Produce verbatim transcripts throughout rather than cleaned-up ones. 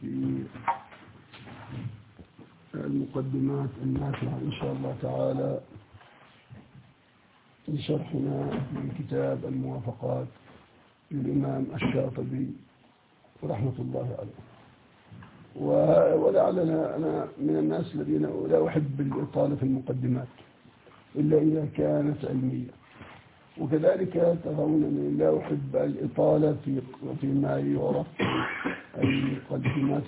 في المقدمات النافعة إن شاء الله تعالى لشرحنا من كتاب الموافقات للإمام الشاطبي رحمة الله عليه. ولعلنا أنا من الناس الذين لا أحب الإطالة في المقدمات إلا إذا كانت علمية، وكذلك ترون أني لا أحب الإطالة في فيما يعرف المقدمات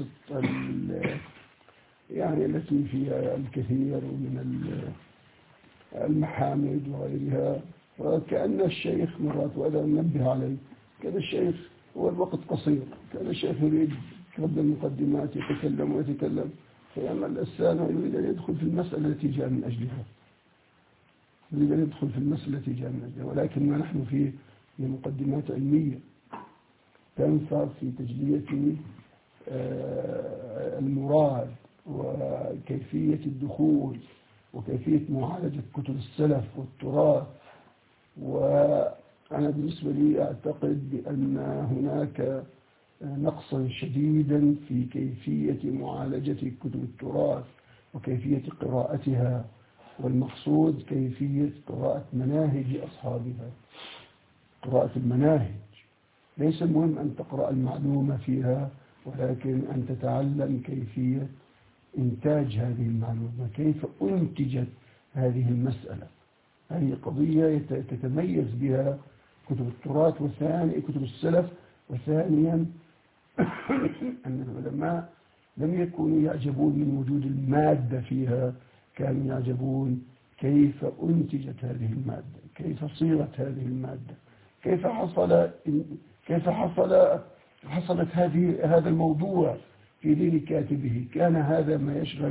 يعني التي فيها الكثير من المحامد وغيرها، وكأن الشيخ مرات وأنا أنبه عليه كان الشيخ هو الوقت قصير، كان الشيخ يريد قبل المقدمات يتكلم ويتكلم فيعمل السانة يريد أن يدخل في المسألة التي جاء من أجلها يريد أن يدخل في المسألة التي جاء من أجلها ولكن ما نحن فيه هي مقدمات علمية تنفع في تجلية المراد وكيفية الدخول وكيفية معالجة كتب السلف والتراث. وأنا بالنسبة لي أعتقد بأن هناك نقصا شديدا في كيفية معالجة كتب التراث وكيفية قراءتها، والمقصود كيفية قراءة مناهج أصحابها، قراءة المناهج. ليس المهم أن تقرأ المعلومة فيها، ولكن أن تتعلم كيفية إنتاج هذه المعلومة، كيف أنتجت هذه المسألة. هذه قضية تتميز بها كتب التراث وثاني كتب السلف. وثانيا أن العلماء لم يكونوا يعجبون من وجود المادة فيها، كانوا يعجبون كيف أنتجت هذه المادة، كيف صيغت هذه المادة، كيف حصل كيف حصل حصلت هذه هذا الموضوع في ذهن كاتبه. كان هذا ما يشغل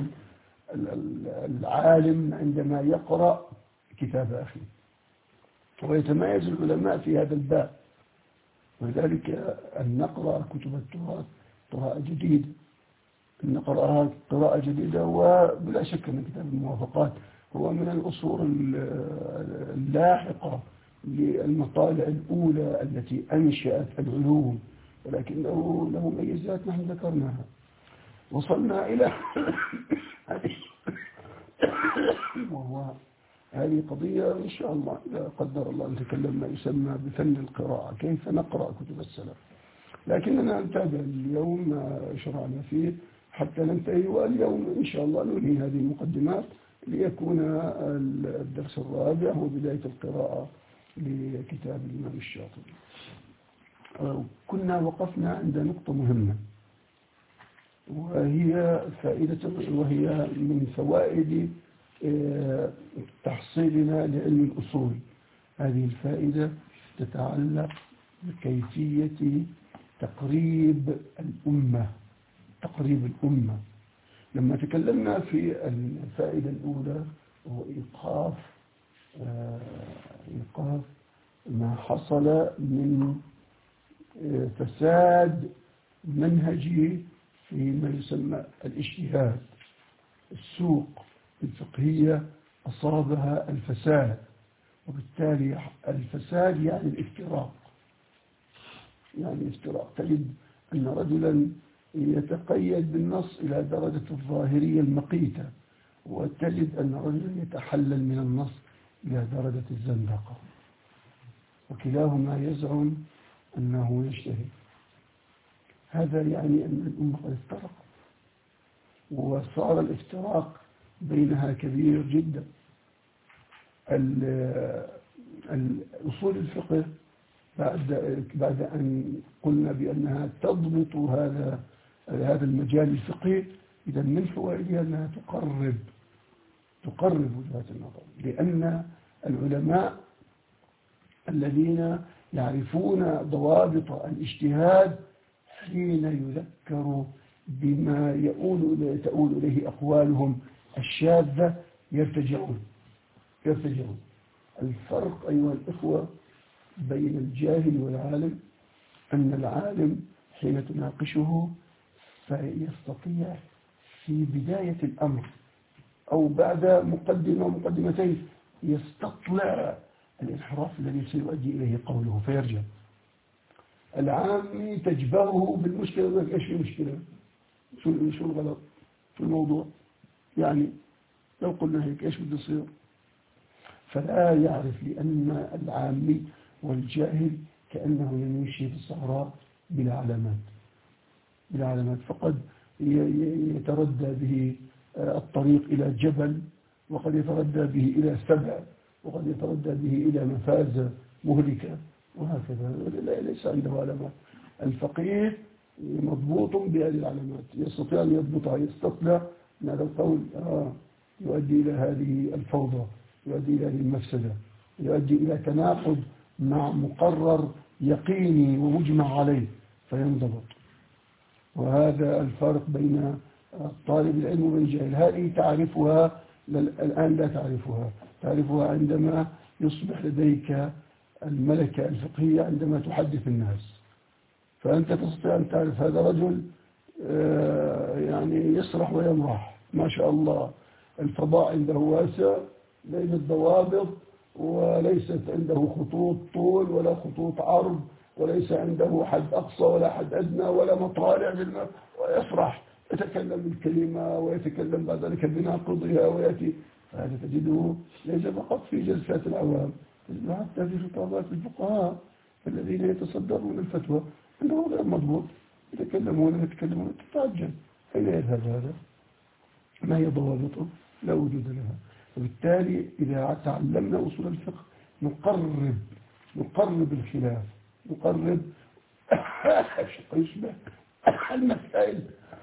العالم عندما يقرأ كتاب أخيه، ويتميز العلماء في هذا الباب. ولذلك أن نقرأ كتب التراث قراءة جديدة، أن نقرأها قراءة جديدة. وبلا شك أن كتاب الموافقات هو من الأصول اللاحقة للمطالع الأولى التي أنشأت العلوم، ولكنه له ميزات نحن ذكرناها. وصلنا إلى وهو هذه قضية إن شاء الله إذا قدر الله نتكلم ما يسمى بفن القراءة، كيف نقرأ كتب السلف. لكننا نتابع اليوم ما شرعنا فيه حتى ننتهي، واليوم إن شاء الله ننهي هذه المقدمات ليكون الدرس الرابع هو بداية القراءة لكتاب الإمام الشاطبي. كنا وقفنا عند نقطة مهمة، وهي فائدة وهي من فوائد تحصيلنا لعلم الأصول. هذه الفائدة تتعلق بكيفية تقريب الأمة تقريب الأمة. لما تكلمنا في الفائدة الأولى هو إيقاف إيقاف ما حصل من فساد منهجي فيما يسمى الاجتهاد. السوق الفقهية أصابها الفساد، وبالتالي الفساد يعني الافتراق يعني الافتراق تجد أن رجلا يتقيد بالنص إلى درجة الظاهرية المقيتة، وتجد أن رجلا يتحلل من النص إلى درجة الزندقة، وكلاهما يزعم أنه يجتهد. هذا يعني أن الأمة قد افترقت، وصار الافتراق بينها كبير جدا. الأصول الفقه بعد بعد أن قلنا بأنها تضبط هذا هذا المجال الفقهي، إذا من فوائدها أنها تقرب تقرب وجهات النظر، لأن العلماء الذين يعرفون ضوابط الاجتهاد حين يذكروا بما يؤول تؤول إليه أقوالهم الشاذة يرتجعون يرتجعون الفرق أيها الإخوة بين الجاهل والعالم أن العالم حين تناقشه فيستطيع في بداية الأمر أو بعد مقدمة ومقدمتين يستطلع الانحراف الذي سيؤدي إليه قوله فيرجع. العامي تجبره بالمشكلة، ايش المشكلة؟ شو شو الغلط في الموضوع؟ يعني لو قلنا هيك إيش بده يصير؟ فلا يعرف، لأن العامي والجاهل كأنه يمشي في الصحراء بلا علامات بلا علامات فقد يتردى به الطريق إلى جبل، وقد يتردى به إلى سبع، وقد يتردى به إلى مفازة مهلكة، وهكذا ليس عنده علامات. الفقيه مضبوط بهذه العلامات، يستطيع أن يضبطها، يستطلع أن هذا القول آه يؤدي إلى هذه الفوضى، يؤدي إلى هذه المفسدة، يؤدي إلى تناقض مع مقرر يقيني ومجمع عليه فينضبط. وهذا الفرق بين طالب العلم وبين الجاهل. هذه تعرفها الآن، لا تعرفها، تعرفها عندما يصبح لديك الملكة الفقهية عندما تحدث الناس، فأنت تستطيع أن تعرف هذا رجل يعني يسرح ويمرح ما شاء الله، الفضاء عنده واسع بين الضوابط، وليست عنده خطوط طول ولا خطوط عرض، وليس عنده حد أقصى ولا حد أدنى ولا مطالع بالماء، ويفرح يتكلم بالكلمة ويتكلم بعد ذلك بناقضها ويأتي. فهذا تجده ليس فقط في جلسات العوام، تجده حتى في خطابات الفقهاء الذين يتصدرون الفتوى أنه غير مضبوط، يتكلمون يتكلمون تتعجب أين يذهب هذا؟ ما هي ضوابطه؟ لا وجود لها. وبالتالي إذا تعلمنا أصول الفقه نقرب نقرب الخلاف، نقرب يشبه المسائل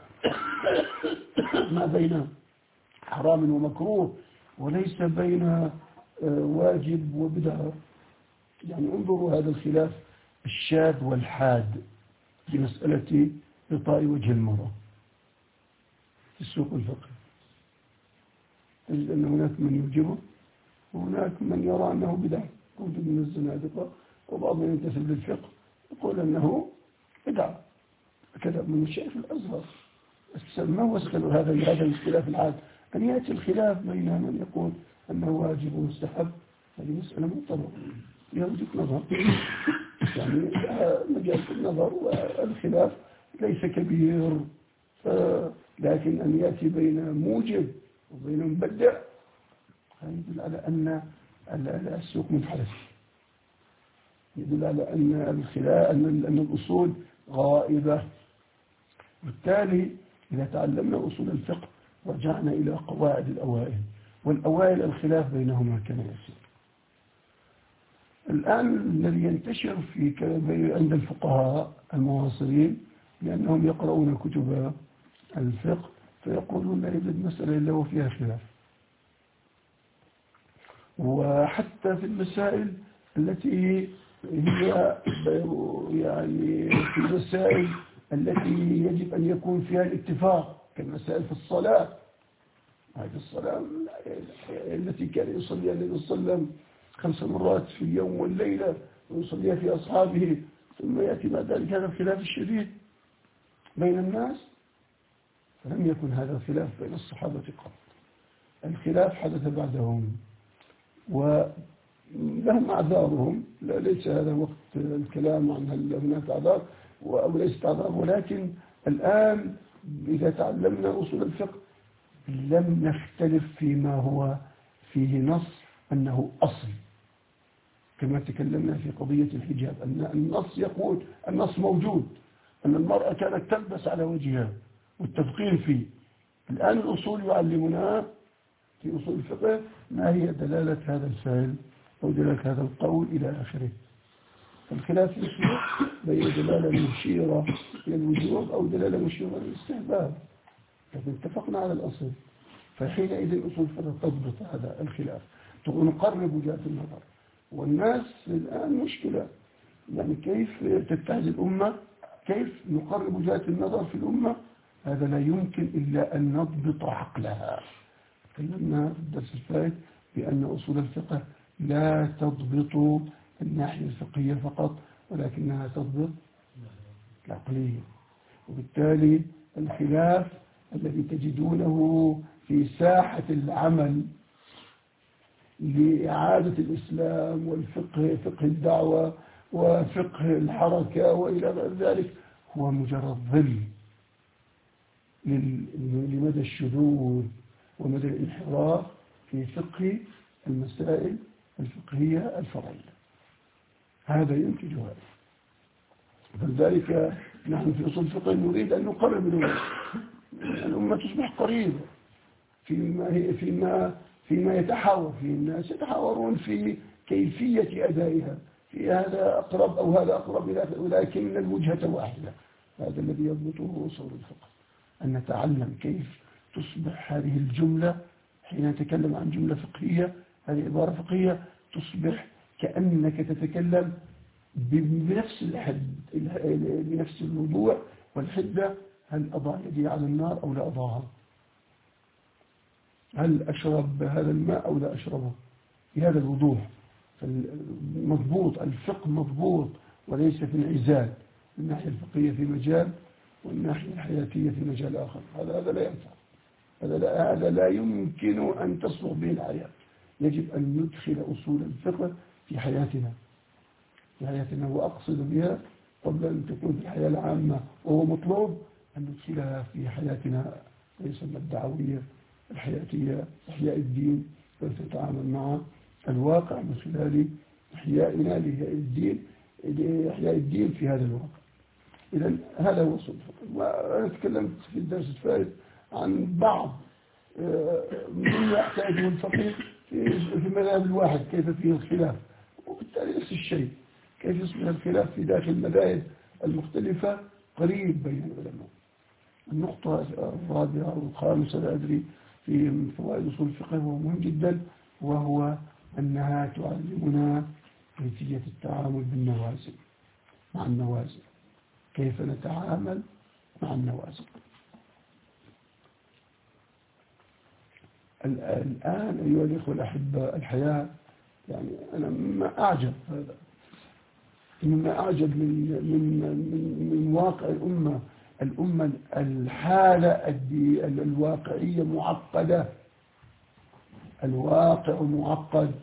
ما بين حرام ومكروه، وليس بين واجب وبدعة. يعني انظروا هذا الخلاف الشاذ والحاد في مسألة إعطاء وجه المرأة في السوق الفقهي، تجد أن هناك من يوجبه وهناك من يرى أنه بدعة، موجود من الزنادقة، وبعض من ينتسب للفقه يقول أنه بدعة كذا من الشيخ الأزهر. ما هو سبب هذا هذا الاختلاف العاد؟ أن يأتي الخلاف بين من يقول أنه واجب ومستحب، هذه مسألة مضطرة فيها وجهة نظر، يعني مجال النظر والخلاف ليس كبير، لكن أن يأتي بين موجب وبين مبدع هذا يدل على أن السوق منحرف، يدل على أن الخلاف أن الأصول غائبة. بالتالي إذا تعلمنا أصول الفقه رجعنا إلى قواعد الأوائل، والأوائل الخلاف بينهما كما يصير. الآن الذي ينتشر في عند الفقهاء المعاصرين لأنهم يقرؤون كتب الفقه فيقولون لا يوجد مسألة إلا وفيها خلاف، وحتى في المسائل التي هي يعني في المسائل التي يجب أن يكون فيها الاتفاق كالمسائل في الصلاة، هذه الصلاة التي كان يصلي النبي صلى الله عليه وسلم خمس مرات في اليوم والليلة ويصليها في أصحابه، ثم يأتي بعد ذلك هذا الخلاف الشديد بين الناس. فلم يكن هذا الخلاف بين الصحابة قط، الخلاف حدث بعدهم ولهم أعذارهم، لا ليس هذا وقت الكلام عن هل هناك أعذار أو ليست أعذار، ولكن الآن إذا تعلمنا أصول الفقه لم نختلف فيما هو فيه نص أنه أصل، كما تكلمنا في قضية الحجاب أن النص يقول النص موجود أن المرأة كانت تلبس على وجهها والتفقيه فيه. الآن الأصول يعلمنا في أصول الفقه ما هي دلالة هذا الفعل أو دلالة هذا القول إلى آخره. الخلاف يصير بين دلالة مشيرة إلى الوجوب أو دلالة مشيرة إلى الاستحباب، لكن اتفقنا على الأصل، فحينئذ أصول الفقه تضبط هذا الخلاف، نقرب وجهات النظر. والناس الآن مشكلة، يعني كيف تتحد الأمة، كيف نقرب وجهات النظر في الأمة، هذا لا يمكن إلا أن نضبط عقلها. تكلمنا في الدرس الفائت بأن أصول الفقه لا تضبط الناحية الفقهية فقط، ولكنها تضبط العقلية. وبالتالي الخلاف الذي تجدونه في ساحة العمل لإعادة الإسلام والفقه، فقه الدعوة وفقه الحركة وإلى غير ذلك، هو مجرد ظل، لمدى الشذوذ ومدى الانحراف في فقه المسائل الفقهية الفرعية. هذا ينتج هذا. فلذلك نحن في أصول الفقه نريد أن نقرب الأمة، الأمة تصبح قريبة فيما فيما فيما يتحاور فيه الناس، يتحاورون في كيفية أدائها، في هذا أقرب أو هذا أقرب، ولكن الوجهة واحدة. هذا الذي يضبطه أصول الفقه، أن نتعلم كيف تصبح هذه الجملة حين نتكلم عن جملة فقهية، هذه عبارة فقهية، تصبح كأنك تتكلم بنفس الحد، بنفس الوضوح والحدة. هل أضع يدي على النار أو لا أضعها؟ هل أشرب هذا الماء أو لا أشربه؟ بهذا الوضوح. مضبوط، الفقه مضبوط وليس في انعزال، الناحية الفقهية في مجال والناحية الحياتية في مجال آخر. هذا هذا لا ينفع، هذا لا, هذا لا يمكن أن تصلح به الحياة. يجب أن ندخل أصول الفقه في حياتنا في حياتنا وأقصد بها قبل أن تكون في الحياة العامة، وهو مطلوب أن ندخلها في حياتنا يسمى الدعوية الحياتية، إحياء الدين، كيف نتعامل مع الواقع من خلال إحيائنا لإحياء الدين إحياء الدين في هذا الواقع. إذن هذا هو أصول الفقه. وأنا تكلمت في الدرس الفائت عن بعض مما يحتاجه الفقيه في المذهب الواحد، كيف فيه الخلاف، وبالتالي نفس الشيء كيف يصبح الخلاف في داخل المذاهب المختلفة قريب بين العلماء. النقطة الرابعة والخامسة لا أدري في فوائد أصول الفقه وهو مهم جدا، وهو أنها تعلمنا كيفية التعامل بالنوازل، مع النوازل، كيف نتعامل مع النوازل. الآن أيها الإخوة الأحبة، الحياة يعني أنا مما أعجب هذا مما أعجب من من من, من واقع الأمة الأمة الحالة الواقعية معقدة، الواقع معقد،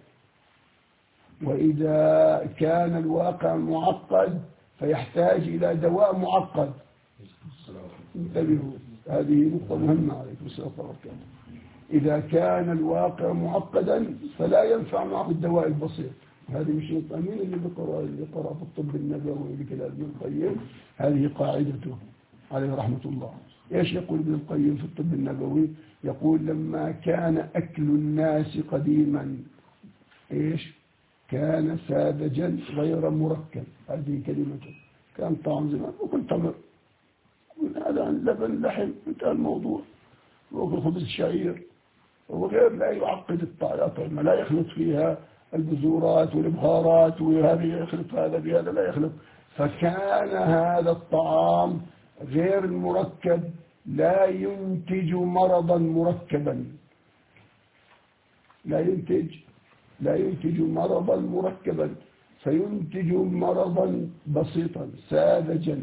وإذا كان الواقع معقد فيحتاج إلى دواء معقد. انتبهوا، هذه نقطة مهمة عليكم السلام عليكم. إذا كان الواقع معقدا فلا ينفع معه الدواء البسيط. هذه مش نقطة، مين اللي بيقرأ اللي قرأ في الطب النبوي بكلام ابن القيم؟ هذه قاعدته عليه رحمة الله. إيش يقول ابن القيم في الطب النبوي؟ يقول لما كان أكل الناس قديما إيش؟ كان ساذجا غير مركب. هذه كلمته. كان طعم زمان وكل تمر، هذا عن لبن لحم، انتهى الموضوع. وكل خبز شعير وغير، لا يعقد الطعام، لا يخلط فيها البذورات والبهارات وهذا يخلط هذا بهذا، لا يخلط. فكان هذا الطعام غير المركب لا ينتج مرضا مركبا، لا ينتج لا ينتج مرضا مركبا، فينتج مرضا بسيطا ساذجا.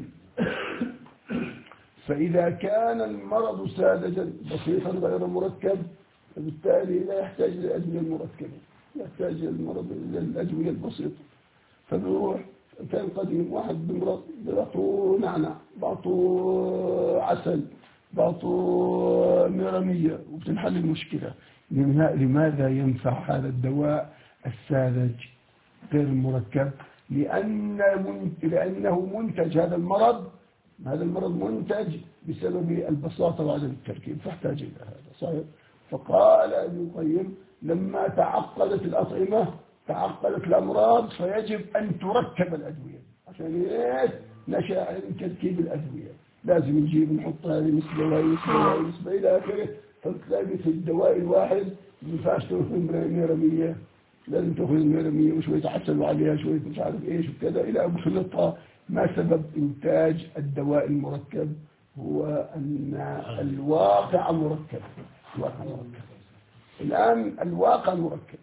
فإذا كان المرض ساذجا بسيطا غير مركب، فبالتالي لا يحتاج للأدوية المركبة، يحتاج المرض إلى الأدوية البسيطة. فبيروح كان قديم واحد بمرض بعطوه نعناع، بعطوه عسل، بعطوه ميرمية وبتنحل المشكلة. لماذا ينفع هذا الدواء الساذج غير المركب؟ لأن لأنه منتج، هذا المرض هذا المرض منتج بسبب البساطة وعدم التركيب، فاحتاج إلى هذا. صحيح. فقال ابن القيم لما تعقدت الأطعمة تعقدت الأمراض فيجب أن تركب الأدوية. عشان إيه؟ نشأ عن تركيب الأدوية، لازم نجيب نحط هذه نسبة وهي نسبة وهي نسبة إلى آخره. فتلاقي في الدواء الواحد ما ينفعش تأخذ ميرمية، لازم تأخذ ميرمية وشوية عسل وعليها شوية مش عارف إيش وكذا إلى أن خلطها. ما سبب إنتاج الدواء المركب؟ هو أن الواقع مركب. الواقع مركب الآن، الواقع مركب.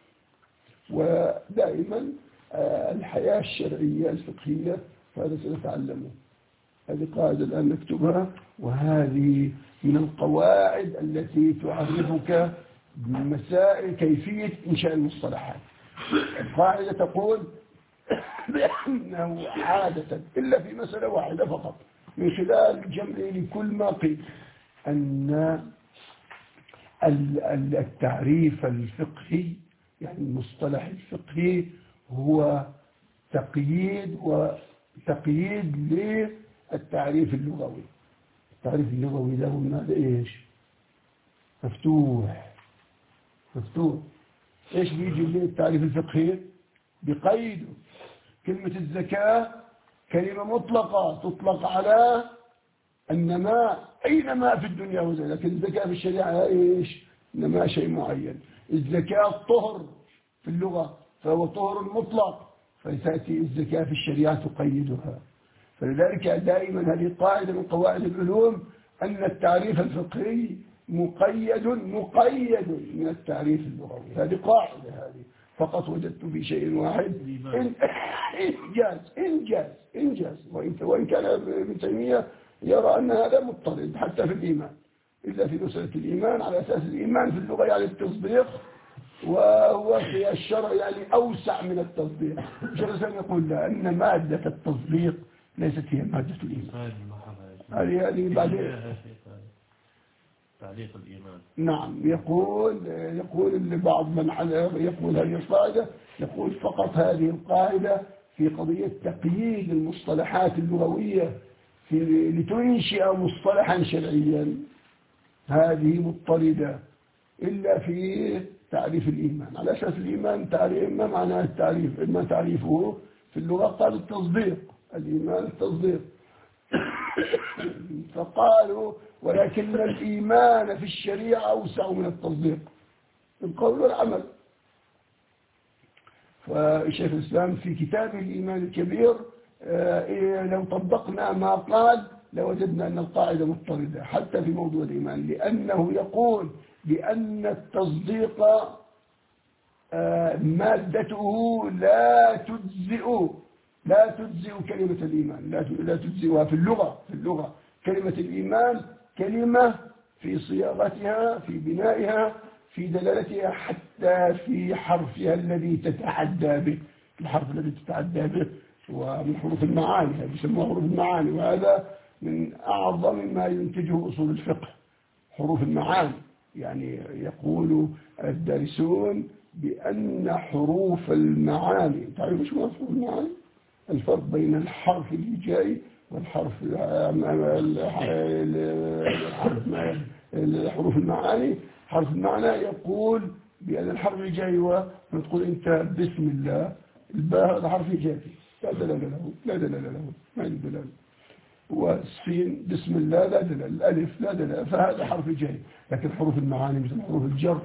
ودائما الحياة الشرعية الفقهية هذا سنتعلمه. هذه قاعدة الآن نكتبها، وهذه من القواعد التي تعرفك بمسائل كيفية إنشاء المصطلحات. القاعدة تقول بأنه عادة إلا في مسألة واحدة فقط من خلال جمع لكل ما قيل أن التعريف الفقهي يعني المصطلح الفقهي هو تقييد وتقييد للتعريف اللغوي. التعريف اللغوي له ماذا إيش؟ مفتوح مفتوح. إيش بيجي للتعريف الفقهي؟ بقيده. كلمة الزكاة كلمة مطلقة تطلق على النماء، أي نماء في الدنيا وزي، لكن الزكاة في الشريعة إيش؟ نماء شيء معين. الزكاة طهر في اللغة فهو طهر مطلق، فتأتي الزكاة في الشريعة تقيدها. فلذلك دائما هذه قاعدة من قواعد العلوم أن التعريف الفقهي مقيد مقيد من التعريف اللغوي. هذه قاعدة، هذه فقط وجدت في شيء واحد إنجاز إنجاز إنجاز وإن كان ابن تيمية يرى أن هذا مضطرد حتى في الإيمان، إلا في مسألة الإيمان على أساس الإيمان في اللغة يعني التصديق، وهو في الشرع يعني أوسع من التصديق. شيخ الإسلام يقول لا، أن مادة التصديق ليست هي مادة الإيمان. هذه هذه بعدين تعليق الإيمان. نعم. يقول يقول بعض من يقول هذه القاعدة، يقول فقط هذه القاعدة في قضية تقييد المصطلحات اللغوية في لتنشئ مصطلحا شرعيا، هذه مضطردة إلا في تعريف الإيمان. على أساس الإيمان تعريف ما معنى التعريف؟ ما تعريفه في اللغة؟ قال التصديق، الإيمان التصديق. فقالوا ولكن الإيمان في الشريعة أوسع من التصديق، القول والعمل. فالشيخ الإسلام في كتابه الإيمان الكبير لو طبقنا ما قال لوجدنا أن القاعدة مضطردة حتى في موضوع الإيمان، لأنه يقول بأن التصديق مادته لا تجزئ لا تجزئ كلمة الإيمان، لا تجزئها في اللغة. في اللغة كلمة الإيمان كلمة في صياغتها، في بنائها، في دلالتها، حتى في حرفها الذي تتعدى به. الحرف الذي تتعدى به ومن حروف المعاني، هذه يسموها حروف المعاني، وهذا من أعظم ما ينتجه أصول الفقه، حروف المعاني. يعني يقول الدارسون بأن حروف المعاني، تعرف ايش هو حروف المعاني؟ الفرق بين الحرف الهجائي والحرف حروف المعاني. حرف المعنى يقول بأن الحرف الهجائي هو تقول أنت بسم الله، الباء هذا حرف هجائي لا دلالة له، لا دلالة له، ما عنده دلالة. والسين بسم الله لا دلالة، الألف لا دلالة، فهذا حرف هجائي. لكن حروف المعاني مثل حروف الجر،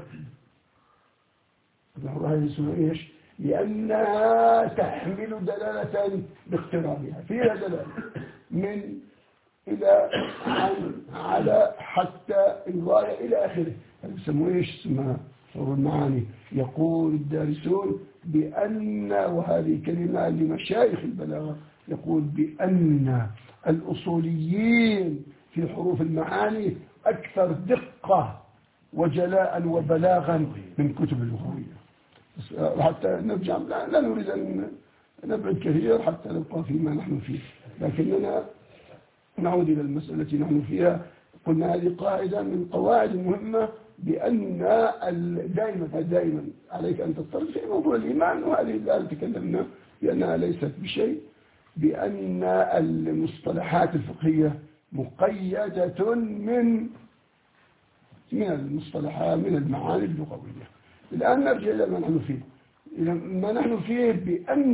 هذه اسمها ايش؟ لأنها تحمل دلالة باقترانها، فيها دلالة من إلى عن على حتى الغاية إلى آخره. هذا يسموه ايش؟ اسمها حروف المعاني. يقول الدارسون بأن، وهذه كلمة لمشايخ البلاغة، يقول بأن الأصوليين في حروف المعاني أكثر دقة وجلاء وبلاغا من كتب اللغوية. حتى نرجع، لا, لا نريد أن نبعد كثير حتى نبقى فيما نحن فيه، لكننا نعود إلى المسألة التي نحن فيها. قلنا هذه قاعدة من قواعد مهمة، بأن دائما دائما عليك أن تضطرد في موضوع الإيمان، وهذه الآن تكلمنا بأنها ليست بشيء، بأن المصطلحات الفقهية مقيدة من من المصطلحات من المعاني اللغوية. الآن نرجع إلى ما نحن فيه. إلى ما نحن فيه بأن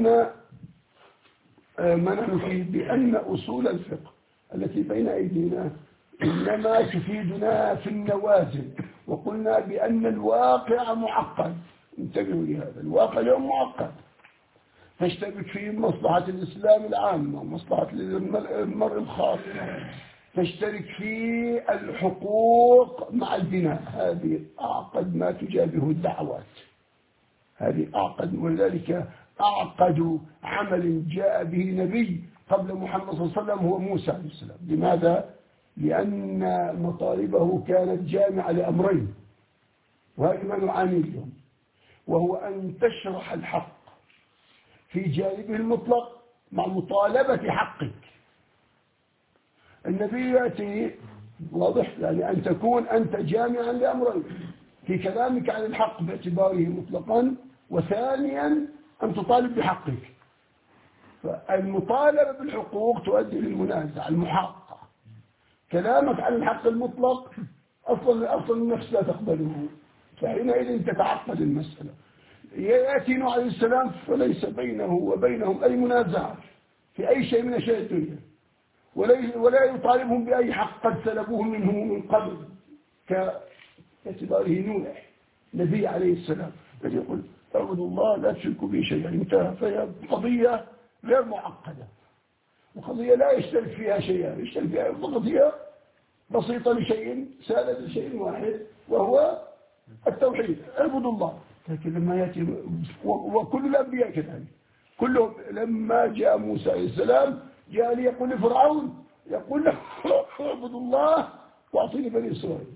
ما نحن فيه بأن أصول الفقه التي بين أيدينا إنما تفيدنا في النوازل. وقلنا بأن الواقع معقد، انتبهوا لهذا، الواقع اليوم معقد، تشتبك فيه مصلحة الإسلام العامة ومصلحة المرء الخاص، تشترك في الحقوق مع البناء. هذه أعقد ما تجابه الدعوات، هذه أعقد، ولذلك أعقد عمل جاء به نبي قبل محمد صلى الله عليه وسلم هو موسى عليه السلام. لماذا؟ لأن مطالبه كانت جامعة لأمرين، وهذا ما نعاني اليوم، وهو أن تشرح الحق في جانبه المطلق مع مطالبة حقك. النبي يأتي واضح؟ يعني أن تكون أنت جامعا لأمرين في كلامك عن الحق باعتباره مطلقا، وثانيا أن تطالب بحقك. فالمطالبة بالحقوق تؤدي للمنازعة المحققة. كلامك عن الحق المطلق أصلا أصلا النفس لا تقبله، فحينئذ تتعقد المسألة. يأتي نوح عليه السلام فليس بينه وبينهم أي منازعة في أي شيء من أشياء الدنيا، ولا يطالبهم بأي حق قد سلبوه منه من قبل، كاعتباره نوح نبي عليه السلام الذي يقول اعبدوا الله لا تشركوا به شيئا، انتهى. فهي قضية غير معقدة، وقضية لا يشترك فيها شيئا، يشترك فيها قضية بسيطة لشيء سادة لشيء واحد وهو التوحيد، اعبدوا الله. لكن لما يأتي وكل الأنبياء كذلك كلهم، لما جاء موسى عليه السلام جاء ليقول لفرعون يقول له اعبدوا الله واعطيني بني إسرائيل،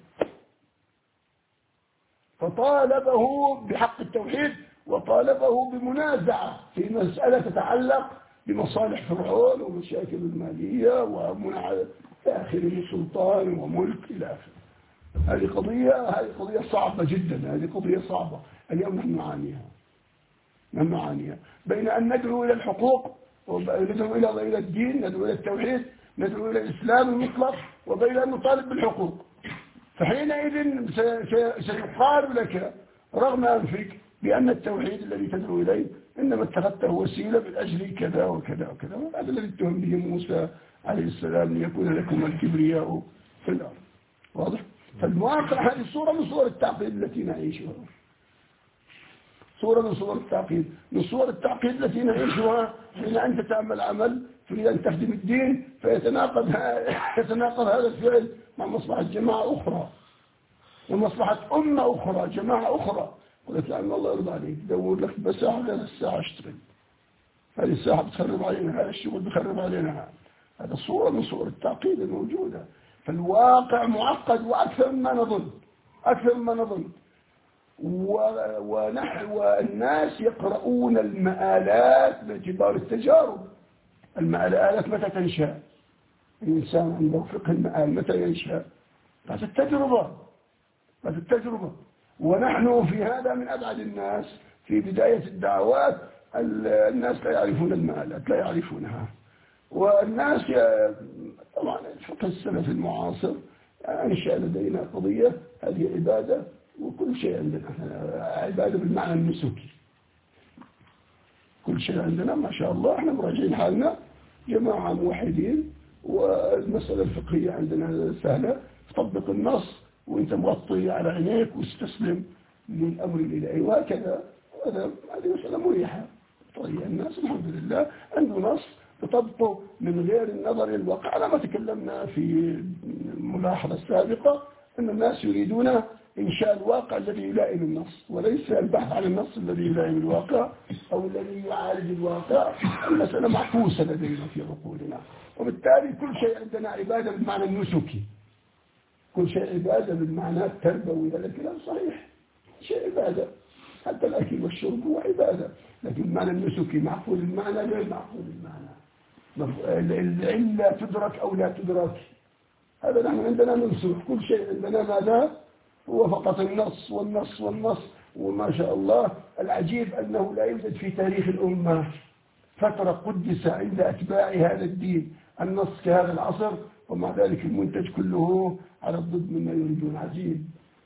فطالبه بحق التوحيد وطالبه بمنازعة في مسألة تتعلق بمصالح فرعون ومشاكل المالية ومنع آخر من سلطان وملك إلى آخره. هذه قضية هذه قضية صعبة جدا، هذه قضية صعبة اليوم نحن نعانيها نحن نعانيها بين أن ندعو إلى الحقوق وندعو إلى الدين، ندعو إلى التوحيد، ندعو إلى الإسلام المطلق، وبين أن نطالب بالحقوق. فحينئذ سيقال لك رغم أنفك بأن التوحيد الذي تدعو إليه إنما اتخذته وسيلة من أجل كذا وكذا وكذا، هذا الذي اتهم به موسى عليه السلام ليكون لكم الكبرياء في الأرض. واضح؟ فالواقع هذه صورة من صور التعقيد التي نعيشها، صورة من صور التعقيد من صور التعقيد التي نعيشها حين أنت تعمل عمل تريد أن تخدم الدين، فيتناقض يتناقض هذا الفعل مع مصلحة جماعة أخرى ومصلحة أمة أخرى جماعة أخرى. قلت لأن الله يرضى عليك دور لك بساعة غير الساعة اشتغل، هذه الساعة بتخرب علينا، هذا الشغل بخرب علينا. هذا صورة من صور التعقيد الموجودة. فالواقع معقد وأكثر مما نظن أكثر مما نظن ونحن والناس يقرؤون المآلات باعتبار التجارب. المآلات متى تنشأ؟ الإنسان عنده فقه المآل متى ينشأ؟ بعد التجربة بعد التجربة ونحن في هذا من أبعد الناس. في بداية الدعوات الناس لا يعرفون المآلات، لا يعرفونها. والناس طبعا الفقه السلفي المعاصر أنشأ لدينا قضية هذه عبادة، وكل شيء عندنا عبادة بالمعنى النسكي. كل شيء عندنا ما شاء الله احنا مراجعين حالنا جماعة موحدين، والمسألة الفقهية عندنا سهلة، تطبق النص وانت مغطي على عينيك واستسلم للأمر الإلهي وهكذا. هذه مسألة مريحة. طيب الناس الحمد لله عنده نص تطبقه من غير النظر إلى الواقع. على ما تكلمنا في الملاحظة السابقة أن الناس يريدون إنشاء الواقع الذي يلائم النص، وليس البحث عن النص الذي يلائم الواقع أو الذي يعالج الواقع. المسألة معكوسة لدينا في عقولنا، وبالتالي كل شيء عندنا عبادة بالمعنى النسكي، كل شيء عبادة بالمعنى التربوي. هذا الكلام صحيح، شيء عبادة، حتى الأكل والشرب هو عبادة، لكن المعنى النسكي معقول المعنى غير معقول المعنى. العلة تدرك أو لا تدرك، هذا نحن عندنا منسوخ. كل شيء عندنا ماذا هو فقط النص والنص والنص. وما شاء الله العجيب أنه لا يوجد في تاريخ الأمة فترة قدس عند أتباع هذا الدين النص كهذا العصر، ومع ذلك المنتج كله على الضد مما يريدون. عجيب.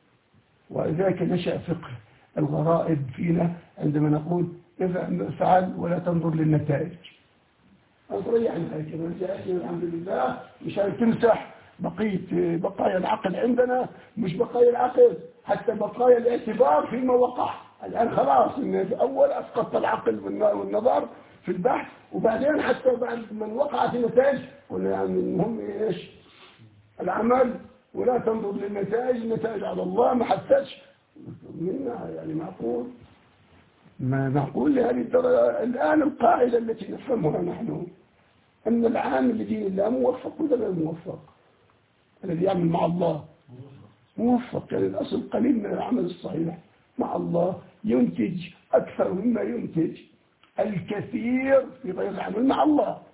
ولذلك نشأ فقه الغرائب فينا عندما نقول افعل ولا تنظر للنتائج. أتريح الهيكل ونجاحي الحمد لله مشان تمسح بقية بقايا العقل عندنا، مش بقايا العقل حتى بقايا الاعتبار فيما وقع. الآن خلاص إن في أول أسقطت العقل والنظر في البحث، وبعدين حتى بعد من وقعت النتائج قلنا يعني المهم إيش العمل ولا تنظر للنتائج، النتائج على الله ما حتتش منها. يعني معقول ما معقول لهذه الدرجة. الآن القاعدة التي نفهمها نحن أن العامل لدين الله موفق ولا غير موفق؟ الذي يعمل مع الله موفق. يعني الأصل قليل من العمل الصحيح مع الله ينتج أكثر مما ينتج الكثير في غير العمل مع الله.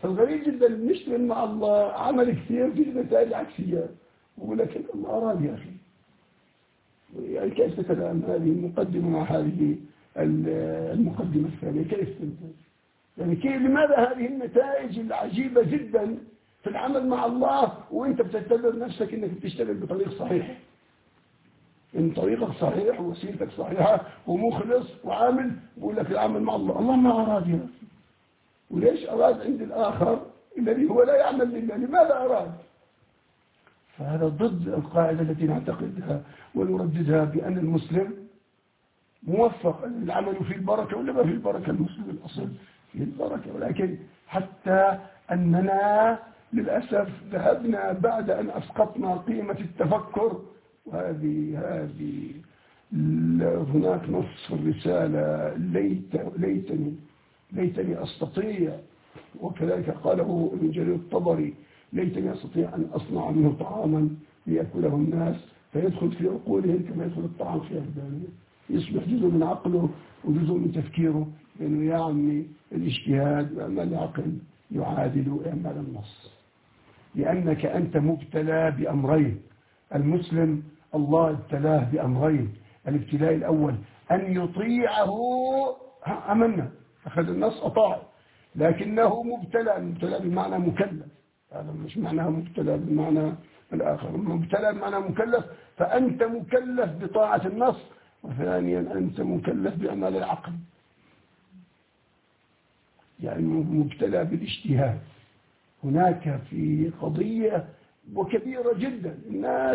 فالغريب جدا بنشتغل مع الله عمل كثير في نتائج عكسية، ولكن الله أراد يا أخي. يعني كيف تتلائم هذه المقدمة مع هذه المقدمة الثانية؟ كيف تنتج؟ يعني كيف لماذا هذه النتائج العجيبة جدا في العمل مع الله وانت بتعتبر نفسك انك بتشتغل بطريق صحيح، ان طريقك صحيح ووسيلتك صحيحة ومخلص وعامل، بقول لك العمل مع الله. الله ما أراد يا أخي. وليش أراد عند الآخر الذي هو لا يعمل لله؟ لماذا أراد؟ فهذا ضد القاعدة التي نعتقدها ونرددها بأن المسلم موفق أن العمل في البركة، ولا ما في البركة؟ المسلم الأصل في البركة. ولكن حتى أننا للأسف ذهبنا بعد أن أسقطنا قيمة التفكر، وهذه هذه هناك نص في الرسالة: ليت ليتني ليتني أستطيع، وكذلك قاله ابن جرير الطبري: ليتني أستطيع أن أصنع منه طعاما ليأكله الناس فيدخل في عقولهم كما يدخل الطعام في أبدانهم، يصبح جزء من عقله وجزء من تفكيره، لأنه يعني الاجتهاد وأعمال العقل يعادل أعمال النص. لأنك أنت مبتلى بأمرين. المسلم الله ابتلاه بأمرين: الابتلاء الأول أن يطيعه، أمنا أخذ النص أطاع، لكنه مبتلى. مبتلى بمعنى مكلف، هذا مش معناه مبتلى بمعنى الآخر. مبتلى بمعنى مكلف، فأنت مكلف بطاعة النص، وثانيا أنت مكلف بأعمال العقل، يعني مبتلى بالاجتهاد. هناك في قضية وكبيرة جدا الناس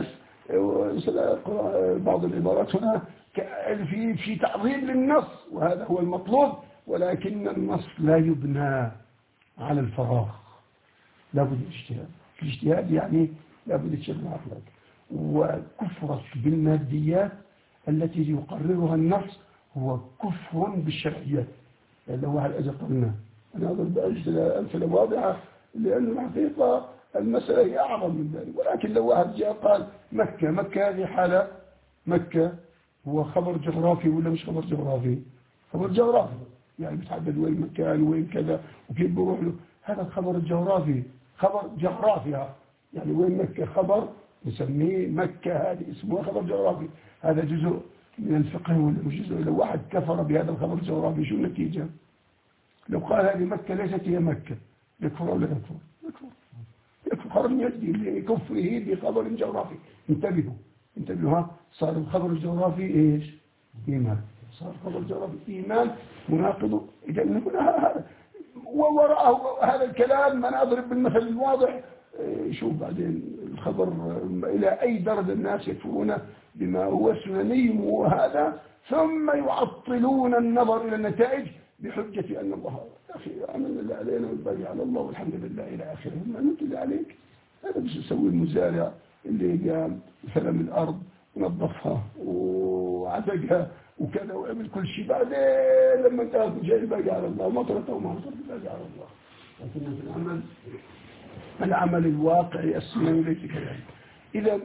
بعض العبارات هنا في في تعظيم للنص، وهذا هو المطلوب، ولكن النص لا يبنى على الفراغ، لابد الاجتهاد. الاجتهاد يعني لابد تشغل عقلك. وكفرك بالماديات التي يقررها النص هو كفر بالشرعيات. يعني لو واحد أجل قلنا، أنا أضرب بأمثلة أمثلة واضحة، لأن الحقيقة المسألة هي أعظم من ذلك. ولكن لو واحد جاء قال مكة مكة هذه حالة، مكة هو خبر جغرافي ولا مش خبر جغرافي؟ خبر جغرافي، يعني بتحدد وين مكان وين كذا وكيف بروح له. هذا الخبر الجغرافي خبر جغرافيا، يعني وين مكة خبر نسميه مكة، هذه اسمها خبر جغرافي. هذا جزء من الفقه ولا مش جزء؟ لو واحد كفر بهذا الخبر الجغرافي شو النتيجة؟ لو قال هذه مكة ليست هي مكة، يكفر ولا يكفر؟ يكفر. يكفر خبر يدي لكفره بخبر جغرافي. انتبهوا انتبهوا ها، صار الخبر الجغرافي ايش؟ إيمان. صار الخبر الجغرافي إيمان مناقض. إذا نقول هذا ووراءه هذا الكلام ما نضرب بالمثل الواضح. شوف بعدين الخبر إلى أي درجة الناس يكفرون بما هو سنني وهذا، ثم يعطلون النظر إلى النتائج بحجة أن الله يا أخي عملنا اللي علينا والباقي على الله والحمد لله إلى آخره. ما أنت اللي عليك هذا بس يسوي المزارع اللي قام سلم الأرض ونظفها وعدقها وكذا وعمل كل شيء، بعدين لما انتهت جاي باقي على الله، مطرته ومطرته باقي على الله. لكن في العمل العمل الواقعي السنوي ليس كذلك. إذا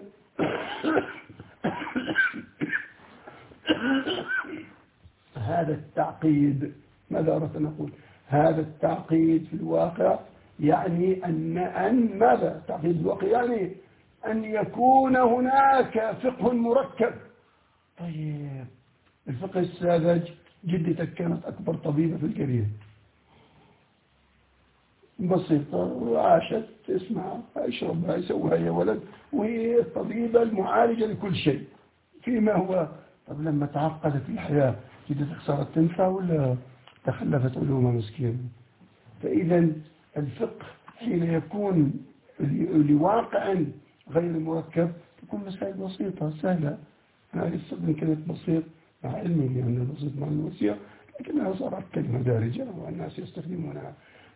هذا التعقيد، ماذا أردت أن أقول؟ هذا التعقيد في الواقع يعني أن أن ماذا تعقيد الواقع؟ يعني أن يكون هناك فقه مركب. طيب الفقه الساذج، جدتك كانت أكبر طبيبة في القرية، بسيطة وعاشت تسمع اشربها يسويها يا ولد، وهي الطبيبة المعالجة لكل شيء فيما هو. طب لما تعقدت الحياة جدتك صارت تنفع ولا تخلفت علومها مسكينة؟ فإذا الفقه حين يكون لواقع غير مركب تكون مسائل بسيطة سهلة. أنا أستخدم كلمة بسيط مع علمي لأن البسيط مع الوسيع، لكنها صارت كلمة دارجة والناس يستخدمونها.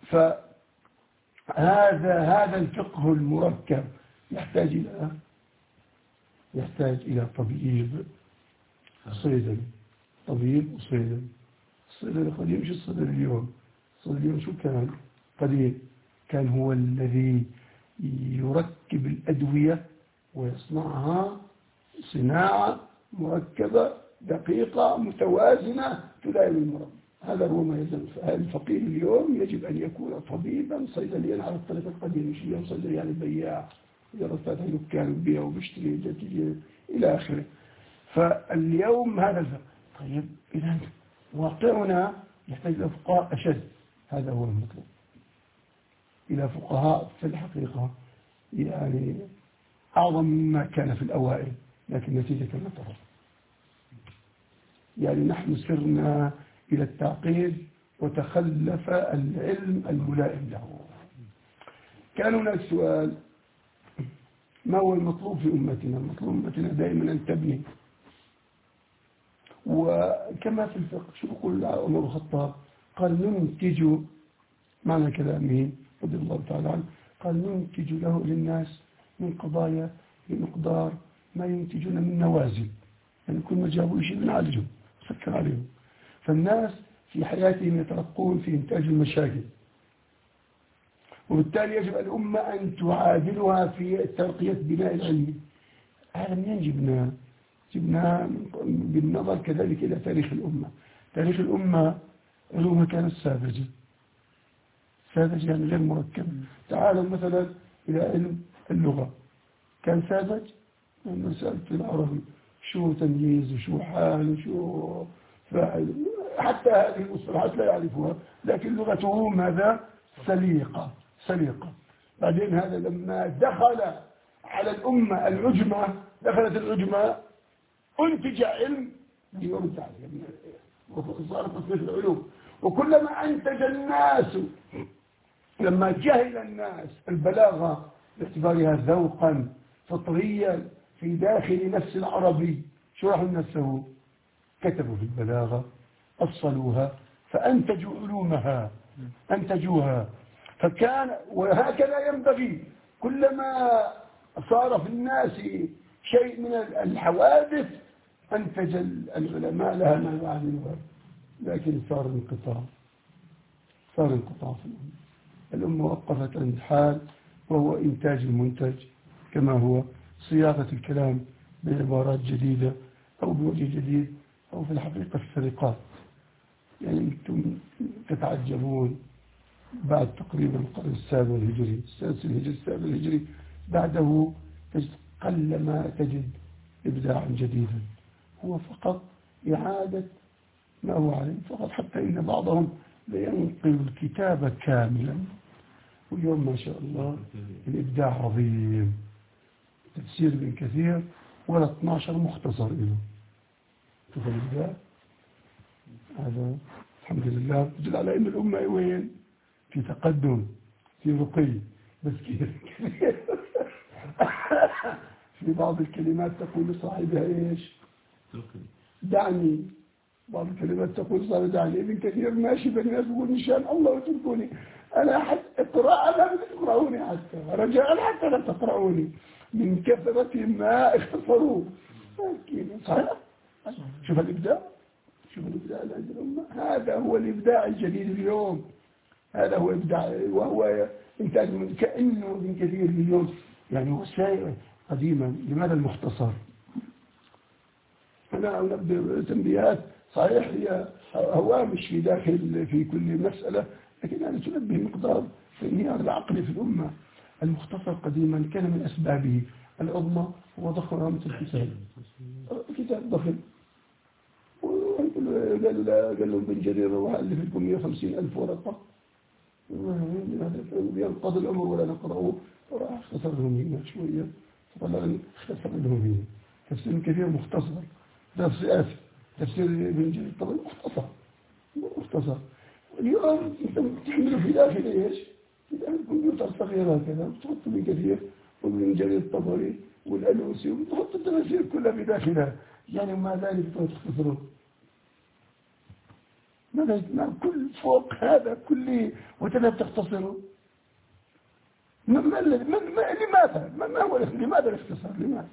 فهذا هذا الفقه المركب يحتاج إلى يحتاج إلى طبيب صيدلي، طبيب وصيدلي. الصيدلي القديم مش الصيدلي اليوم. الصيدلي اليوم شو كان قديم؟ كان هو الذي يركب الأدوية ويصنعها صناعة مركبة دقيقة متوازنة تلائم المرض. هذا هو ما يلزم الفقير اليوم. يجب أن يكون طبيبا صيدليا على الطريقة القديمة، مش اليوم صيدلي يعني بياع يجرب فاتح دكان وبيع وبيشتري إلى آخره. فاليوم هذا الفقر. طيب إذا واقعنا يحتاج إلى فقهاء أشد، هذا هو المطلوب، إلى فقهاء في الحقيقة يعني أعظم مما كان في الأوائل، لكن نتيجة كما ترى. يعني نحن سرنا إلى التعقيد وتخلف العلم الملائم له. كان هناك سؤال: ما هو المطلوب في أمتنا؟ المطلوب في أمتنا دائما أن تبني، وكما في الفقه شو بيقول عمر الخطاب؟ قال ننتج، معنى كلامه رضي الله تعالى عنه، قال ننتج له للناس من قضايا بمقدار ما ينتجون من نوازل، يعني كل ما جابوا شيء بنعالجهم نفكر عليهم. فالناس في حياتهم يترقون في إنتاج المشاكل، وبالتالي يجب الأمة أن تعادلها في ترقية بناء العلم. هذا منين جبناه؟ جبناه بالنظر كذلك إلى تاريخ الأمة. تاريخ الأمة علومها كانت ساذجة، ساذج يعني غير مركب. تعالوا مثلا إلى علم اللغة، كان ساذج لأنه سألت العربي شو تمييز وشو حال وشو فاعل، حتى هذه المصطلحات لا يعرفها، لكن لغته ماذا؟ سليقة سليقة. بعدين هذا لما دخل على الأمة العجمة، دخلت العجمة أنتج علم يرد عليه، وصارت تصنيف العلوم. وكلما أنتج الناس، لما جهل الناس البلاغة باعتبارها ذوقا فطريا في داخل نفس العربي، شو راح الناس سووا؟ كتبوا في البلاغة، أصلوها، فأنتجوا علومها، أنتجوها. فكان وهكذا ينبغي، كلما صار في الناس شيء من الحوادث أنتج العلماء لها ما يعلمها. لكن صار انقطاع، صار انقطاع في الأمة. الأمة وقفت عند حال، وهو إنتاج المنتج كما هو، صياغة الكلام بعبارات جديدة أو بوجه جديد، أو في الحقيقة السرقات. يعني أنتم تتعجبون بعد تقريبا القرن السابع الهجري، السادس الهجري، السابع الهجري، بعده تجد قل ما تجد إبداعا جديدا، هو فقط إعادة ما هو عليه فقط. حتى إن بعضهم لينقل الكتاب كاملا، واليوم ما شاء الله الإبداع عظيم. تفسير ابن كثير ولا اثني عشر مختصر له، شوف الإبداع هذا. الحمد لله تدل على أن الأمة وين؟ في تقدم، في رقي. بس كيف في بعض الكلمات تقول لصاحبها إيش؟ دعني. بعض الكلمات تقول لصاحبها دعني. ابن كثير ماشي بين الناس يقول مشان الله اتركوني، أنا حتى اقرأ لا تقرأوني، حتى رجاء حتى لا تقرأوني، من كثرة ما اختصروا. صحيح؟ شوف الإبداع، شوف الإبداع عند الأمة. هذا هو الإبداع الجديد اليوم، هذا هو إبداع، وهو إنتاج من كأنه ابن كثير اليوم يعني هو سائر قديما. لماذا المختصر؟ أنا أنبه تنبيهات صحيح هي هوامش في داخل في كل مسألة، لكن أنا تنبه مقدار في انهيار العقل في الأمة. المختصر قديما كان من أسبابه العظمى هو ضخم رامة الكتاب، كتاب ضخم. قال لهم بن جرير وألف لكم مئة وخمسين ألف ورقة ينقضي الأمر ولا نقرأه، فراح اختصر لهم هنا شوية، فطلع اختصر لهم هنا. تفسير كثير مختصر، تفسير آسف تفسير ابن جرير طبعا مختصر مختصر. اليوم انت تحمله في داخل ايش؟ في داخل كمبيوتر صغير هكذا، تحط ابن كثير وابن جرير الطبري والألوسي وتحط التفاسير كلها في داخلها. يعني ما ذلك تختصره؟ ماذا يجمع كل فوق هذا كله وتذهب تختصره؟ ما ما لماذا؟ ما, ما هو لماذا الاختصار؟ لماذا؟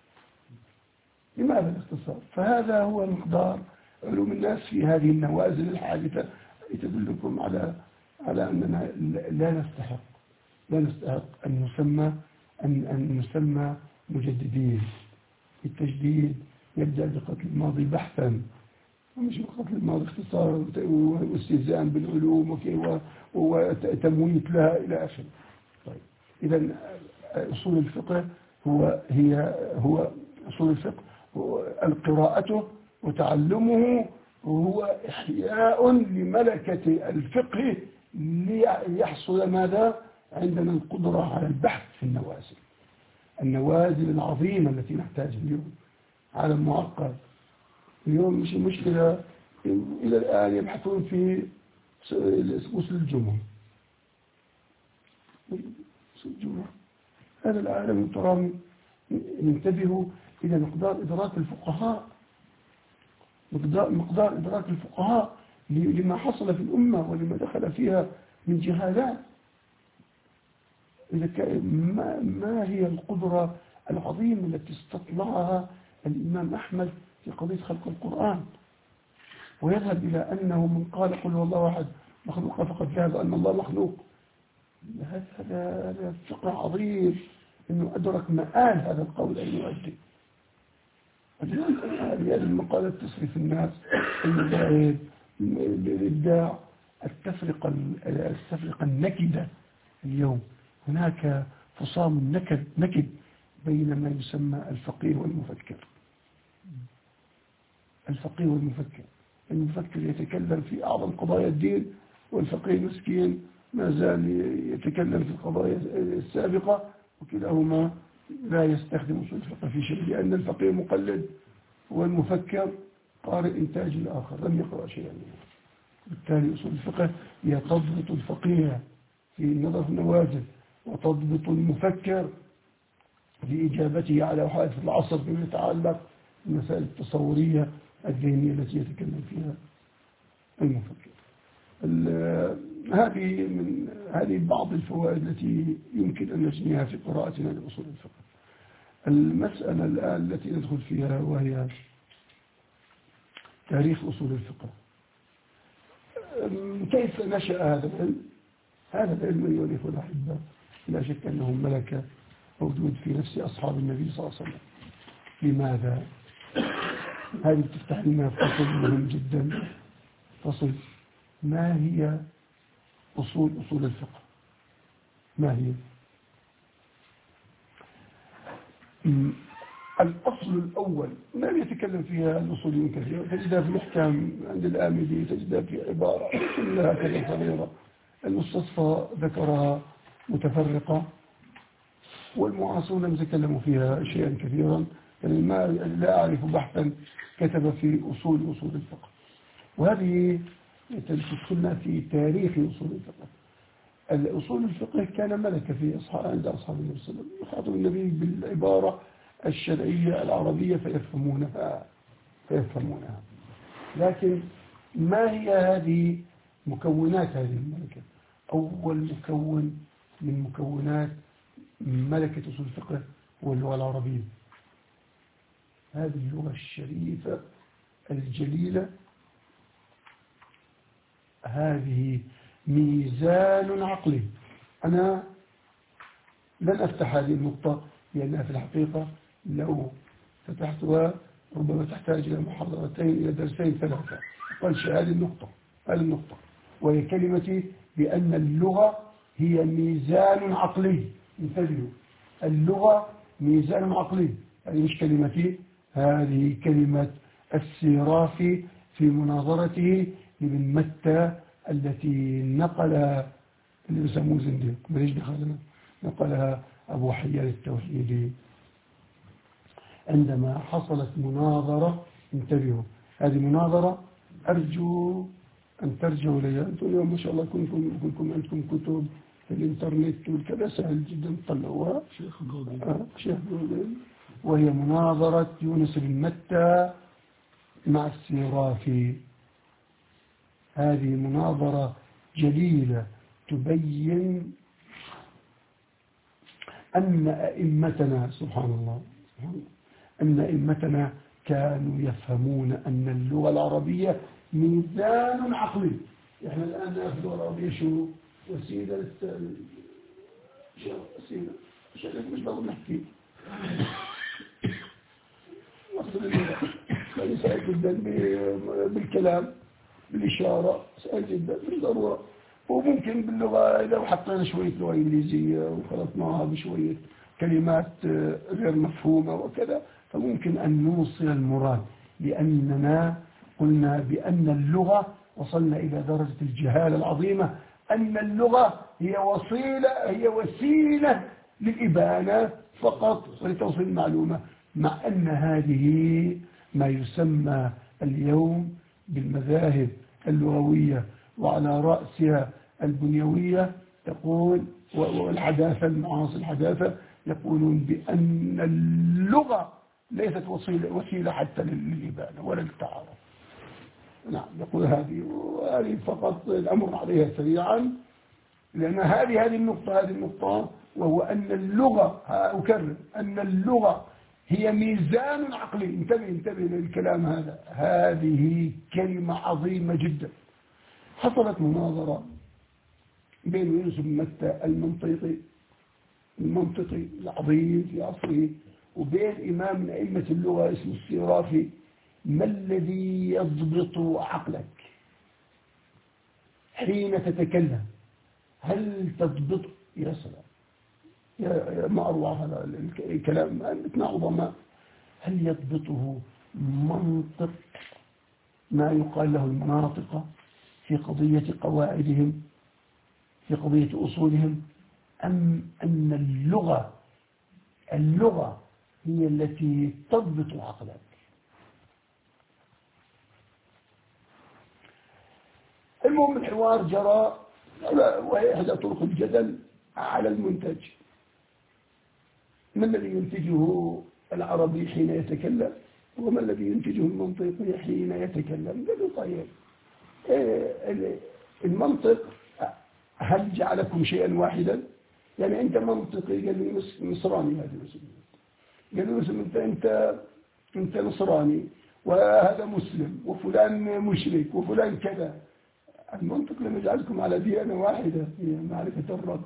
لماذا الاختصار؟ فهذا هو مقدار علوم الناس في هذه النوازل الحادثة تدلكم على على أننا لا نستحق لا نستحق أن نسمى أن أن نسمى مجددين. التجديد يبدأ بقتل الماضي بحثا، مش فقط الماضي اختصار واستهزاء بالعلوم وتمويت لها إلى آخره. طيب إذا أصول الفقه هو هي هو أصول الفقه هو القراءة وتعلمه، وهو إحياء لملكة الفقه ليحصل ماذا عندنا القدرة على البحث في النوازل النوازل العظيمة التي نحتاجها اليوم. عالم معقد اليوم، مش المشكلة إلى الآن يبحثون في غسل الجمعة. غسل الجمعة هذا العالم ترى ينتبه إلى مقدار إدراك الفقهاء مقدار, مقدار إدراك الفقهاء لما حصل في الأمة ولما دخل فيها من جهالات. ما, ما هي القدرة العظيمة التي استطلعها الإمام أحمد في قضية خلق القرآن، ويذهب إلى أنه من قال قل هو الله أحد مخلوق فقد ذهب أن الله مخلوق. هذا فقه عظيم أنه أدرك مآل هذا القول أن يؤدي. هذه المقالة تصرف الناس المذاهب الإبداع التفرقة التفرقة النكدة. اليوم هناك فصام نكد نكد بين ما يسمى الفقيه والمفكر. الفقيه والمفكر المفكر يتكلم في أعظم قضايا الدين، والفقيه مسكين ما زال يتكلم في القضايا السابقة، وكلاهما لا يستخدم أصول الفقه في شيء، لأن الفقيه مقلد والمفكر قارئ إنتاج الآخر لم يقرأ شيئا منه. بالتالي أصول الفقه هي تضبط الفقيه في النظر في النوازل، وتضبط المفكر في إجابته على حادث العصر فيما يتعلق بالمسائل التصورية الذهنية التي يتكلم فيها المفكر. هذه من هذه بعض الفوائد التي يمكن أن نجنيها في قراءتنا لأصول الفقه. المسألة الآن التي ندخل فيها وهي تاريخ أصول الفقه. كيف نشأ هذا العلم؟ هذا العلم أيها الإخوة الأحبة لا شك أنه ملكة موجود في نفس أصحاب النبي صلى الله عليه وسلم. لماذا؟ هذه تفتح لنا فصل مهم جدا، فصل ما هي أصول أصول الفقه؟ ما هي؟ الأصل الأول ما يتكلم فيها الأصوليون كثيرا، تجدها في الأحكام عند الآمدي، تجدها في عبارة كلها كذا صغيرة. المستصفى ذكرها متفرقة، والمعاصرون يتكلموا فيها شيئا كثيرا. يعني ما لا أعرف بحثا كتب في أصول أصول الفقه، وهذه تدخلنا في تاريخ أصول الفقه. الأصول الفقه كان ملكة في أصحاب عند أصحاب النبي صلى الله عليه وسلم، يخاطب النبي بالعبارة الشرعية العربية فيفهمونها فيفهمونها. لكن ما هي هذه مكونات هذه الملكة؟ أول مكون من مكونات ملكة أصول الفقه هو اللغة العربية. هذه اللغة الشريفة الجليلة، هذه ميزان عقلي. أنا لن أفتح هذه النقطة لأنها في الحقيقة لو فتحتها ربما تحتاج إلى محاضرتين إلى درسين ثلاثة. قال شيء هذه النقطة هذه النقطة وهي كلمتي بأن اللغة هي ميزان عقلي. انتبهوا، اللغة ميزان عقلي. هذه مش كلمتي، هذه كلمة السيرافي في مناظرته لابن متى التي نقلها اللي بيسموه زنديق ماليش دخلنا، نقلها أبو حيان التوحيدي عندما حصلت مناظرة. انتبهوا، هذه مناظرة أرجو أن ترجعوا لها. أنتم اليوم ما شاء الله كنتم كنتم عندكم كتب في الإنترنت والكذا، سهل جدا تطلعوها. شيخ جوجل آه شيخ جوجل وهي مناظرة يونس بن متى مع السيرافي. هذه مناظرة جليلة تبين أن أئمتنا سبحان الله أن أئمتنا كانوا يفهمون أن اللغة العربية ميزان عقلي. إحنا الآن في اللغة العربية شو وسيلة شو وسيلة شو مش ضروري نحكي نقصد اللغة يعني سهل جدا بالكلام بالإشارة، سهل جدا بالضرورة. وممكن باللغة لو حطينا شوية لغة إنجليزية وخلطناها بشوية كلمات غير مفهومة وكذا فممكن أن نوصل المراد، لأننا قلنا بأن اللغة وصلنا إلى درجة الجهالة العظيمة أن اللغة هي وسيلة هي وسيلة للإبانة فقط ولتوصيل المعلومة، مع أن هذه ما يسمى اليوم بالمذاهب اللغوية وعلى رأسها البنيوية تقول والحداثة المعاصر الحداثة يقولون بأن اللغة ليست وسيلة, وسيلة حتى للإبانة ولا للتعارف. نعم يقول هذه وهذه فقط الأمر عليها سريعا، لأن هذه هذه النقطة هذه النقطة وهو أن اللغة أكرر أن اللغة هي ميزان عقلي. انتبه انتبه للكلام هذا، هذه كلمة عظيمة جدا. حصلت مناظرة بين يونس بن متى المنطقي المنطقي العظيم في عصره وبين إمام من أئمة اللغة اسمه السيرافي، ما الذي يضبط عقلك حين تتكلم؟ هل تضبط؟ يا سلام يا ما أروع هذا الكلام، مثل عظماء. هل يضبطه منطق ما يقال له المناطق في قضية قواعدهم في قضية أصولهم، أم أن اللغة اللغة هي التي تضبط عقلك؟ المهم الحوار جرى وهي إحدى طرق الجدل على المنتج. ما الذي ينتجه العربي حين يتكلم وما الذي ينتجه المنطقي حين يتكلم؟ قالوا طيب المنطق هل جعلكم شيئا واحدا؟ يعني أنت منطقي، قال لي نصراني هذا مسلم، قال لي مسلم أنت أنت أنت نصراني وهذا مسلم وفلان مشرك وفلان كذا. المنطق لم يجعلكم على ديانة واحدة هي معرفة الرب.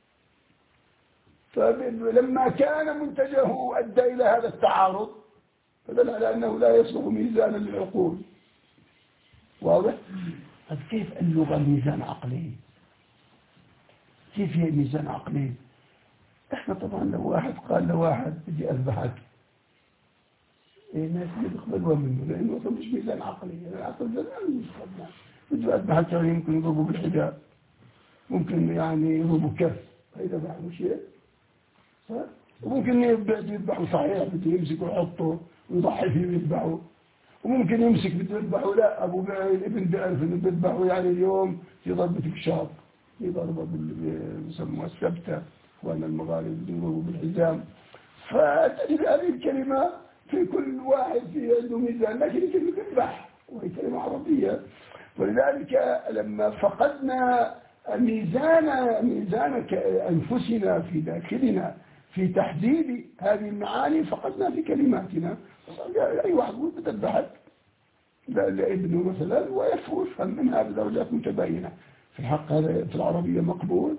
فلما كان منتجه أدى إلى هذا التعارض فدل على أنه لا يصلح ميزانا للعقول. واضح؟ طيب كيف اللغة ميزان عقلي؟ كيف هي ميزان عقلي؟ احنا طبعا لو واحد قال لواحد بدي أذبحك، الناس اللي بيقبلوها منه لأنه أصلا مش ميزان عقلي، يعني العقل ده مش قبلنا. بدي أذبحك يعني يمكن يضربوا بالحجاب، ممكن يعني يضربوا كف، هيدا بعده شيء صح؟ وممكن يذبحوا صحيح بده يمسكوا يحطوا ويضحي فيه ويذبحوا، وممكن يمسك بده يذبحوا لا أبو الابن بيعرف إنه بيذبحوا يعني اليوم في ضربة بشاط، في ضربة بيسموها السبتة وأن المغارب يضربوا بالحزام. فتجد هذه الكلمة في كل واحد في عنده ميزان، لكن كلمة تذبح وهي كلمة عربية. ولذلك لما فقدنا ميزان ميزان أنفسنا في داخلنا في تحديد هذه المعاني فقدنا في كلماتنا. أي واحد يقول بتذبحك لابنه مثلا ويفهم منها بدرجات متباينة. في الحق هذا في العربية مقبول؟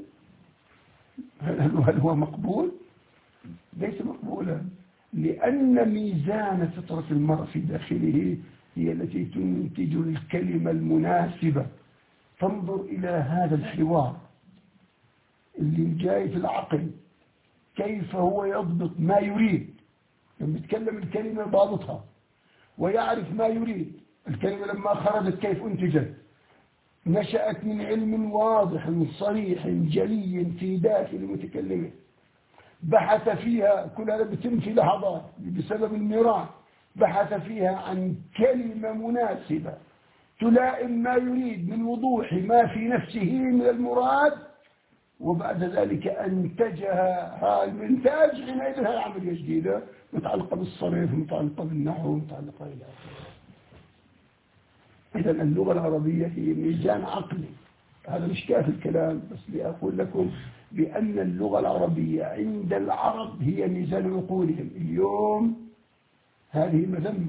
هل هو مقبول؟ ليس مقبولا، لأن ميزان فطرة المرء في داخله هي التي تنتج الكلمة المناسبة. تنظر إلى هذا الحوار اللي جاي في العقل كيف هو يضبط ما يريد، لما يتكلم الكلمة ضابطها ويعرف ما يريد. الكلمة لما خرجت كيف انتجت؟ نشأت من علم واضح صريح جلي في داخل المتكلمة، بحث فيها، كل هذا بتم في لحظات بسبب المراء، بحث فيها عن كلمة مناسبة تلائم ما يريد من وضوح ما في نفسه من المراد، وبعد ذلك أنتجها. هذا الإنتاج حينئذ هي عملية جديدة متعلقة بالصرف متعلقة بالنحو متعلقة إلى آخره. إذا اللغة العربية هي ميزان عقلي. هذا مش كافي الكلام، بس لأقول لكم بأن اللغة العربية عند العرب هي ميزان عقولهم. اليوم هذه مذمة،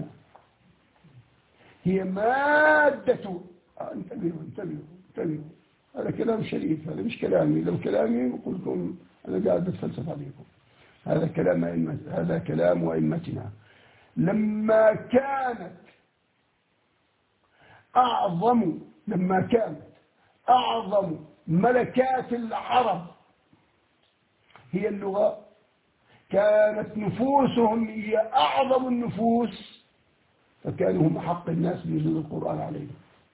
هي مادة. انتبهوا انتبهوا انتبهوا، هذا كلام شريف، هذا مش كلامي. لو كلامي بقول لكم أنا قاعد بتفلسف عليكم. هذا كلام أئمة، هذا كلام أئمتنا. لما كانت أعظم لما كانت أعظم ملكات العرب هي اللغة، كانت نفوسهم هي أعظم النفوس، فكانوا هم أحق الناس بوجود القرآن عليهم.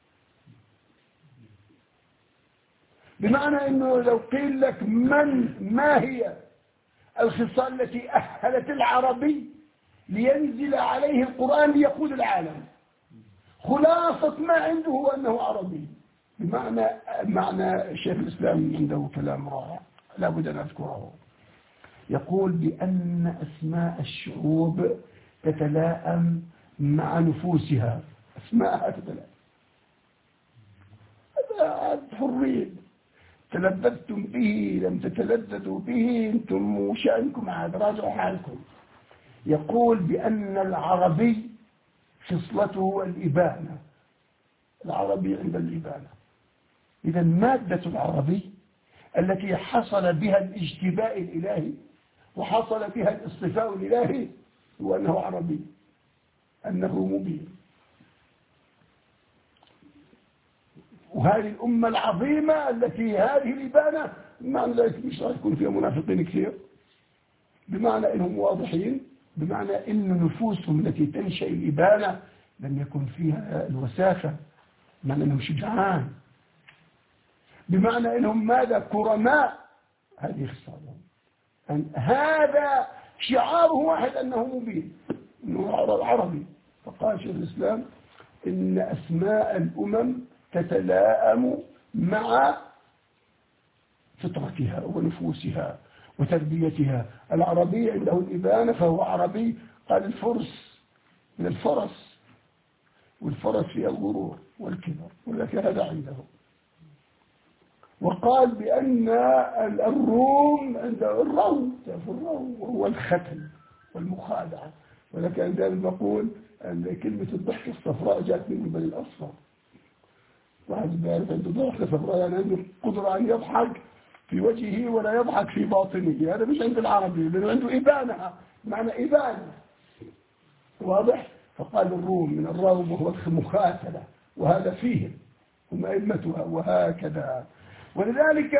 بمعنى أنه لو قيل لك من ما هي الخصال التي أهلت العربي لينزل عليه القرآن ليقود العالم، خلاصة ما عنده هو أنه عربي. بمعنى معنى شيخ الإسلام عنده كلام رائع لا بد أن أذكره، يقول بأن أسماء الشعوب تتلائم مع نفوسها، أسماءها تتلائم. هذا حرين، تلذذتم به لم تتلذذوا به أنتم وشأنكم، عاد راجعوا حالكم. يقول بأن العربي خصلته الإبانة، العربي عند الإبانة. إذا مادة العربي التي حصل بها الاجتباء الإلهي وحصل بها الاصطفاء الإلهي هو أنه عربي، أنه مبين. وهذه الأمة العظيمة التي هذه الإبانة، بمعنى ذلك مش راح يكون فيها منافقين كثير، بمعنى إنهم واضحين، بمعنى إن نفوسهم التي تنشأ الإبانة لم يكن فيها الوساخة، بمعنى إنهم شجعان، بمعنى إنهم ماذا كرماء. هذه خصالهم، أن هذا شعاره واحد أنه مبين، أنه عربي. فقال شيخ الإسلام إن أسماء الأمم تتلائم مع فطرتها ونفوسها وتربيتها. العربي عنده الإبانة فهو عربي. قال الفرس من الفرس، والفرس فيها الغرور والكبر، ولكن هذا عنده. وقال بأن الروم عنده الروم، الروم وهو الختم والمخادعة، ولكن دائما بقول أن كلمة الضحكة الصفراء جاءت من بني الأصفر. واحد بيعرف عنده ضحكة صفراء يعني عنده قدرة أن يضحك في وجهه ولا يضحك في باطنه، هذا مش عند العربي لأنه عنده إبانة، معنى إبانة واضح. فقال الروم من الروم وهو المخاتلة، وهذا فيهم هم أئمتها وهكذا. ولذلك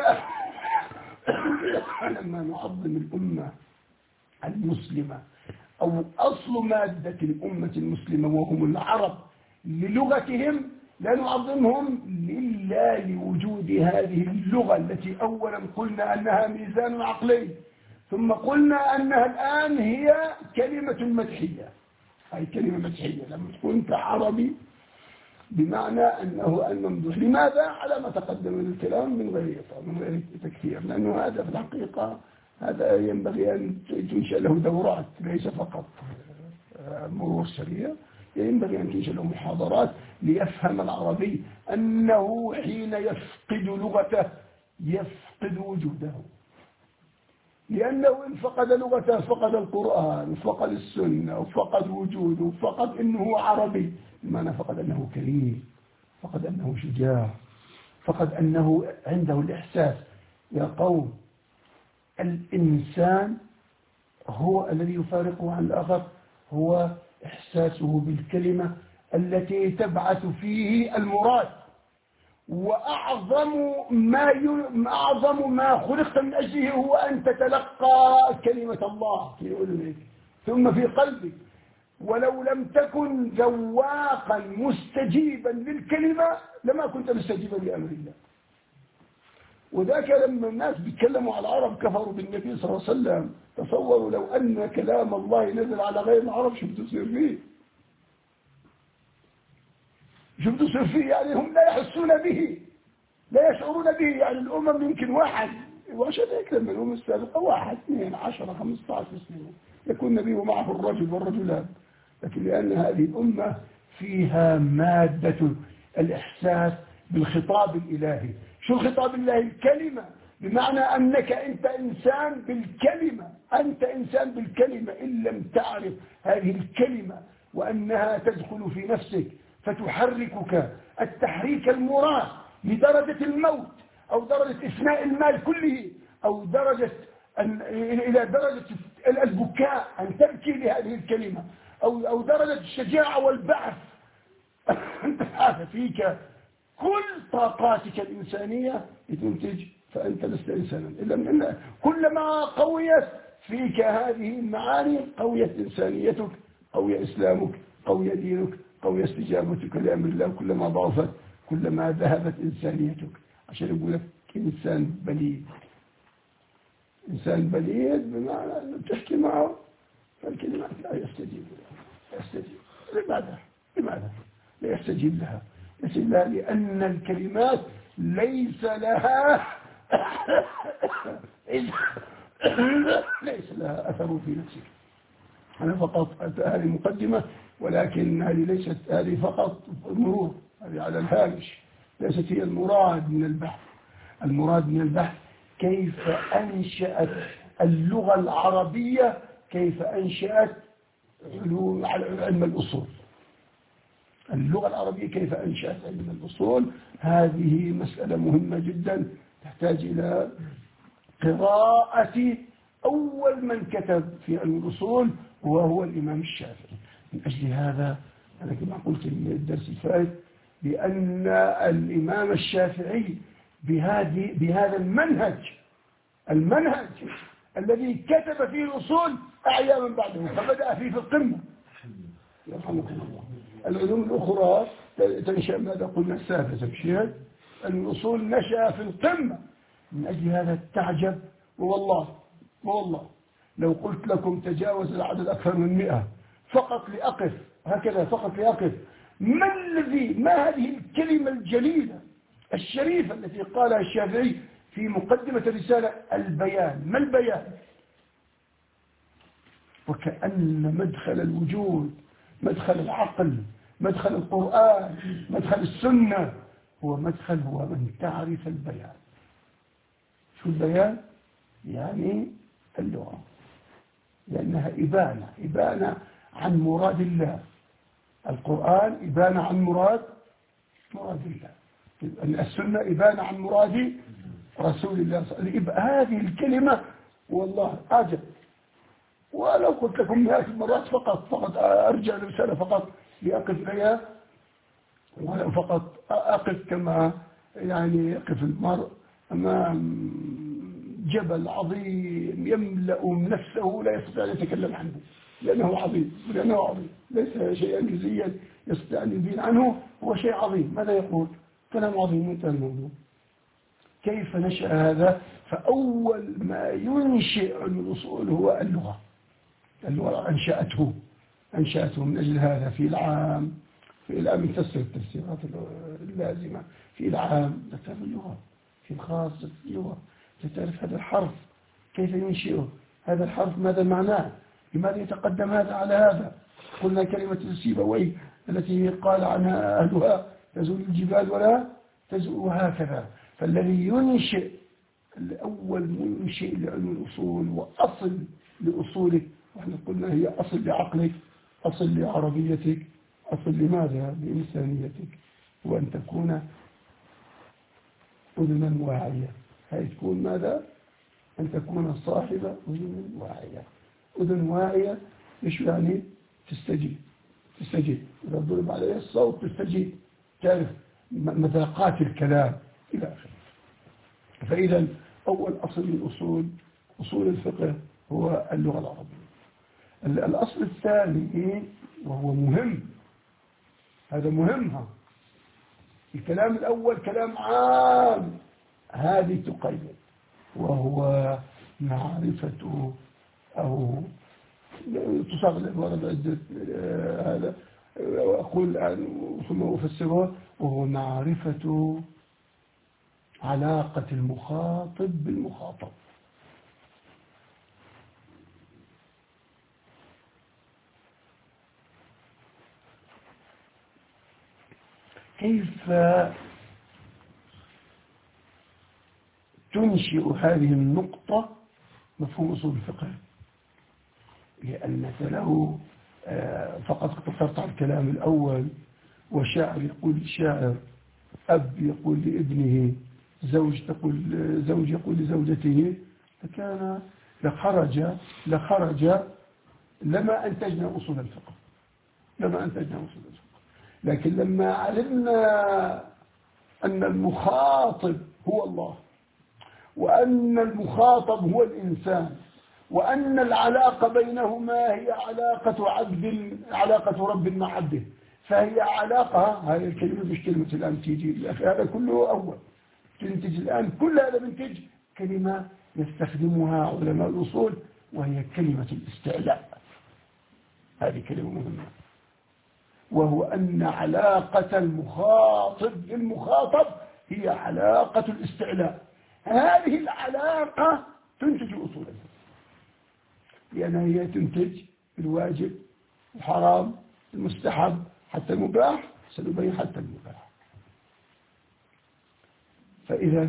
لما نعظم الأمة المسلمة أو أصل مادة الأمة المسلمة وهم العرب للغتهم، لا نعظمهم إلا لوجود هذه اللغة التي أولا قلنا أنها ميزان عقلي، ثم قلنا أنها الآن هي كلمة مدحية، أي كلمة مدحية لما تكون أنت عربي بمعنى أنه أن نمدح. لماذا؟ على ما تقدم من الكلام من غير من غير تكثير، لأنه هذا في الحقيقة هذا ينبغي أن تنشأ له دورات، ليس فقط مرور سريع، ينبغي أن تنشأ له محاضرات ليفهم العربي أنه حين يفقد لغته يفقد وجوده، لأنه إن فقد لغته فقد القرآن وفقد السنة وفقد وجوده وفقد أنه عربي، بمعنى فقد أنه كريم، فقد أنه شجاع، فقد أنه عنده الإحساس. يا قوم الإنسان هو الذي يفارقه عن الآخر هو إحساسه بالكلمة التي تبعث فيه المراد، وأعظم ما ي... أعظم ما خلقت من أجله هو أن تتلقى كلمة الله في أذنك ثم في قلبك. ولو لم تكن ذواقا مستجيبا للكلمة لما كنت مستجيبا لأمر الله. وذاك لما الناس بيتكلموا على العرب كفروا بالنبي صلى الله عليه وسلم، تصوروا لو أن كلام الله نزل على غير العرب شو بده يصير فيه؟ شو بده يصير فيه؟ يعني هم لا يحسون به، لا يشعرون به. يعني الأمم يمكن واحد، وعشان هيك لما الأمم السابقة واحد اثنين عشرة خمسة عشر سنة يكون النبي ومعه الرجل والرجلان، لكن لأن هذه الأمة فيها مادة الإحساس بالخطاب الإلهي. شو الخطاب الإلهي؟ الكلمة، بمعنى أنك أنت إنسان بالكلمة، أنت إنسان بالكلمة. إن لم تعرف هذه الكلمة وأنها تدخل في نفسك فتحركك التحريك المراد لدرجة الموت أو درجة إفناء المال كله أو درجة أن إلى درجة البكاء أن تبكي لهذه الكلمة أو أو درجة الشجاعة والبعث أن تبحث فيك كل طاقاتك الإنسانية لتنتج، فأنت لست إنسانا إلا من كلما قويت فيك هذه المعاني قويت إنسانيتك، قوي إسلامك، قوي دينك، قوي استجابتك لأمر الله. كلما ضعفت كلما ذهبت إنسانيتك. عشان يقول لك إنسان بليد. إنسان بليد بمعنى أنه تحكي معه فالكلمات لا يستجيب لا يستجيب. لماذا؟ لماذا لا يستجيب لها؟ يستجيب لها لأن الكلمات ليس لها ليس لها أثر في نفسك. أنا فقط هذه مقدمة، ولكن هذه ليست هذه فقط مرور، هذه على الهامش، ليست هي المراد من البحث. المراد من البحث كيف أنشأت اللغة العربية، كيف أنشأت علوم علم الأصول. اللغة العربية كيف أنشأت علم الأصول، هذه مسألة مهمة جدا تحتاج إلى قراءة أول من كتب في علم الأصول وهو الإمام الشافعي. من أجل هذا أنا كما قلت في الدرس الفائت بأن الإمام الشافعي بهذه بهذا المنهج المنهج الذي كتب فيه الأصول أعيا من بعده، فبدأ فيه في القمة يرحمكم الله. العلوم الأخرى تنشأ ماذا قلنا السافة تمشيها، الأصول نشأ في القمة. من أجل هذا تعجب، والله والله لو قلت لكم تجاوز العدد أكثر من مئة فقط لأقف هكذا، فقط لأقف ما الذي ما هذه الكلمة الجليلة الشريفة التي قالها الشافعي في مقدمة الرسالة، البيان. ما البيان؟ وكأن مدخل الوجود، مدخل العقل، مدخل القرآن، مدخل السنة، هو مدخل هو من تعرف البيان. شو البيان؟ يعني اللغة، لأنها إبانة إبانة عن مراد الله. القرآن إبانة عن مراد مراد الله، السنة إبانة عن مراد رسول الله. هذه الكلمة والله أعجب. ولو قلت لكم مئات المرات فقط فقط أرجع لرسالة فقط لأقف لها، ولو فقط أقف كما يعني يقف المرء أمام جبل عظيم يملأ نفسه لا يستطيع أن يتكلم عنه لأنه عظيم، لأنه عظيم ليس شيئا جزئيا يستطيع أن يبين عنه، هو شيء عظيم. ماذا يقول؟ كلام عظيم منتهى الموضوع. كيف نشأ هذا؟ فأول ما ينشئ علم الأصول هو اللغة. اللغة أنشأته أنشأته من أجل هذا في العام في العام تفسر التفسيرات اللازمة في العام تعرف اللغة، في الخاص اللغة تعرف هذا الحرف كيف ينشئه، هذا الحرف ماذا معناه، لماذا يتقدم هذا على هذا. قلنا كلمة سيبويه التي قال عنها أهلها تزول الجبال ولا تزول هكذا. فالذي ينشئ الأول منشئ لعلم الأصول وأصل لأصولك، وإحنا قلنا هي أصل لعقلك، أصل لعربيتك، أصل لماذا؟ لإنسانيتك، وأن تكون أذنا واعية. هي تكون ماذا؟ أن تكون صاحبة أذن واعية. أذن واعية إيش يعني؟ تستجيب تستجيب إذا ضرب عليها الصوت تستجيب، تعرف مذاقات الكلام إلى آخره. فإذا أول أصل من أصول أصول الفقه هو اللغة العربية. الأصل الثاني وهو مهم، هذا مهمها. الكلام الأول كلام عام، هذه تقيد، وهو معرفة أو تصاغ العبارة بعدة هذا أقول الآن ثم أفسرها، وهو معرفة علاقة المخاطب بالمخاطب. كيف تنشئ هذه النقطة مفهوم أصول الفقه؟ لأنك له فقط اقتصرت على الكلام الأول، وشاعر يقول للشاعر، أب يقول لابنه، زوج تقول زوج يقول لزوجته، فكان لخرج لخرج لما أنتجنا أصول الفقه لما أنتجنا أصول الفقه لكن لما علمنا أن المخاطب هو الله، وأن المخاطب هو الإنسان، وأن العلاقة بينهما هي علاقة عبد، علاقة رب مع عبده، فهي علاقة. هذه الكلمة مش كلمة الآن تيجي، هذا كله أول تنتج الآن، كل هذا منتج كلمة يستخدمها علماء الأصول، وهي كلمة الاستعلاء. هذه كلمة مهمة، وهو أن علاقة المخاطب بالمخاطب هي علاقة الاستعلاء. هذه العلاقة تنتج أصول الفقه، لأنها هي تنتج الواجب، الحرام، المستحب، حتى المباح. سنبين حتى المباح. فإذا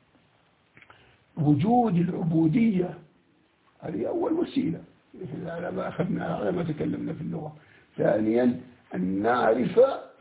وجود العبودية هذه أول وسيلة على ما أخذنا، على ما تكلمنا في اللغة. ثانيا أن نعرف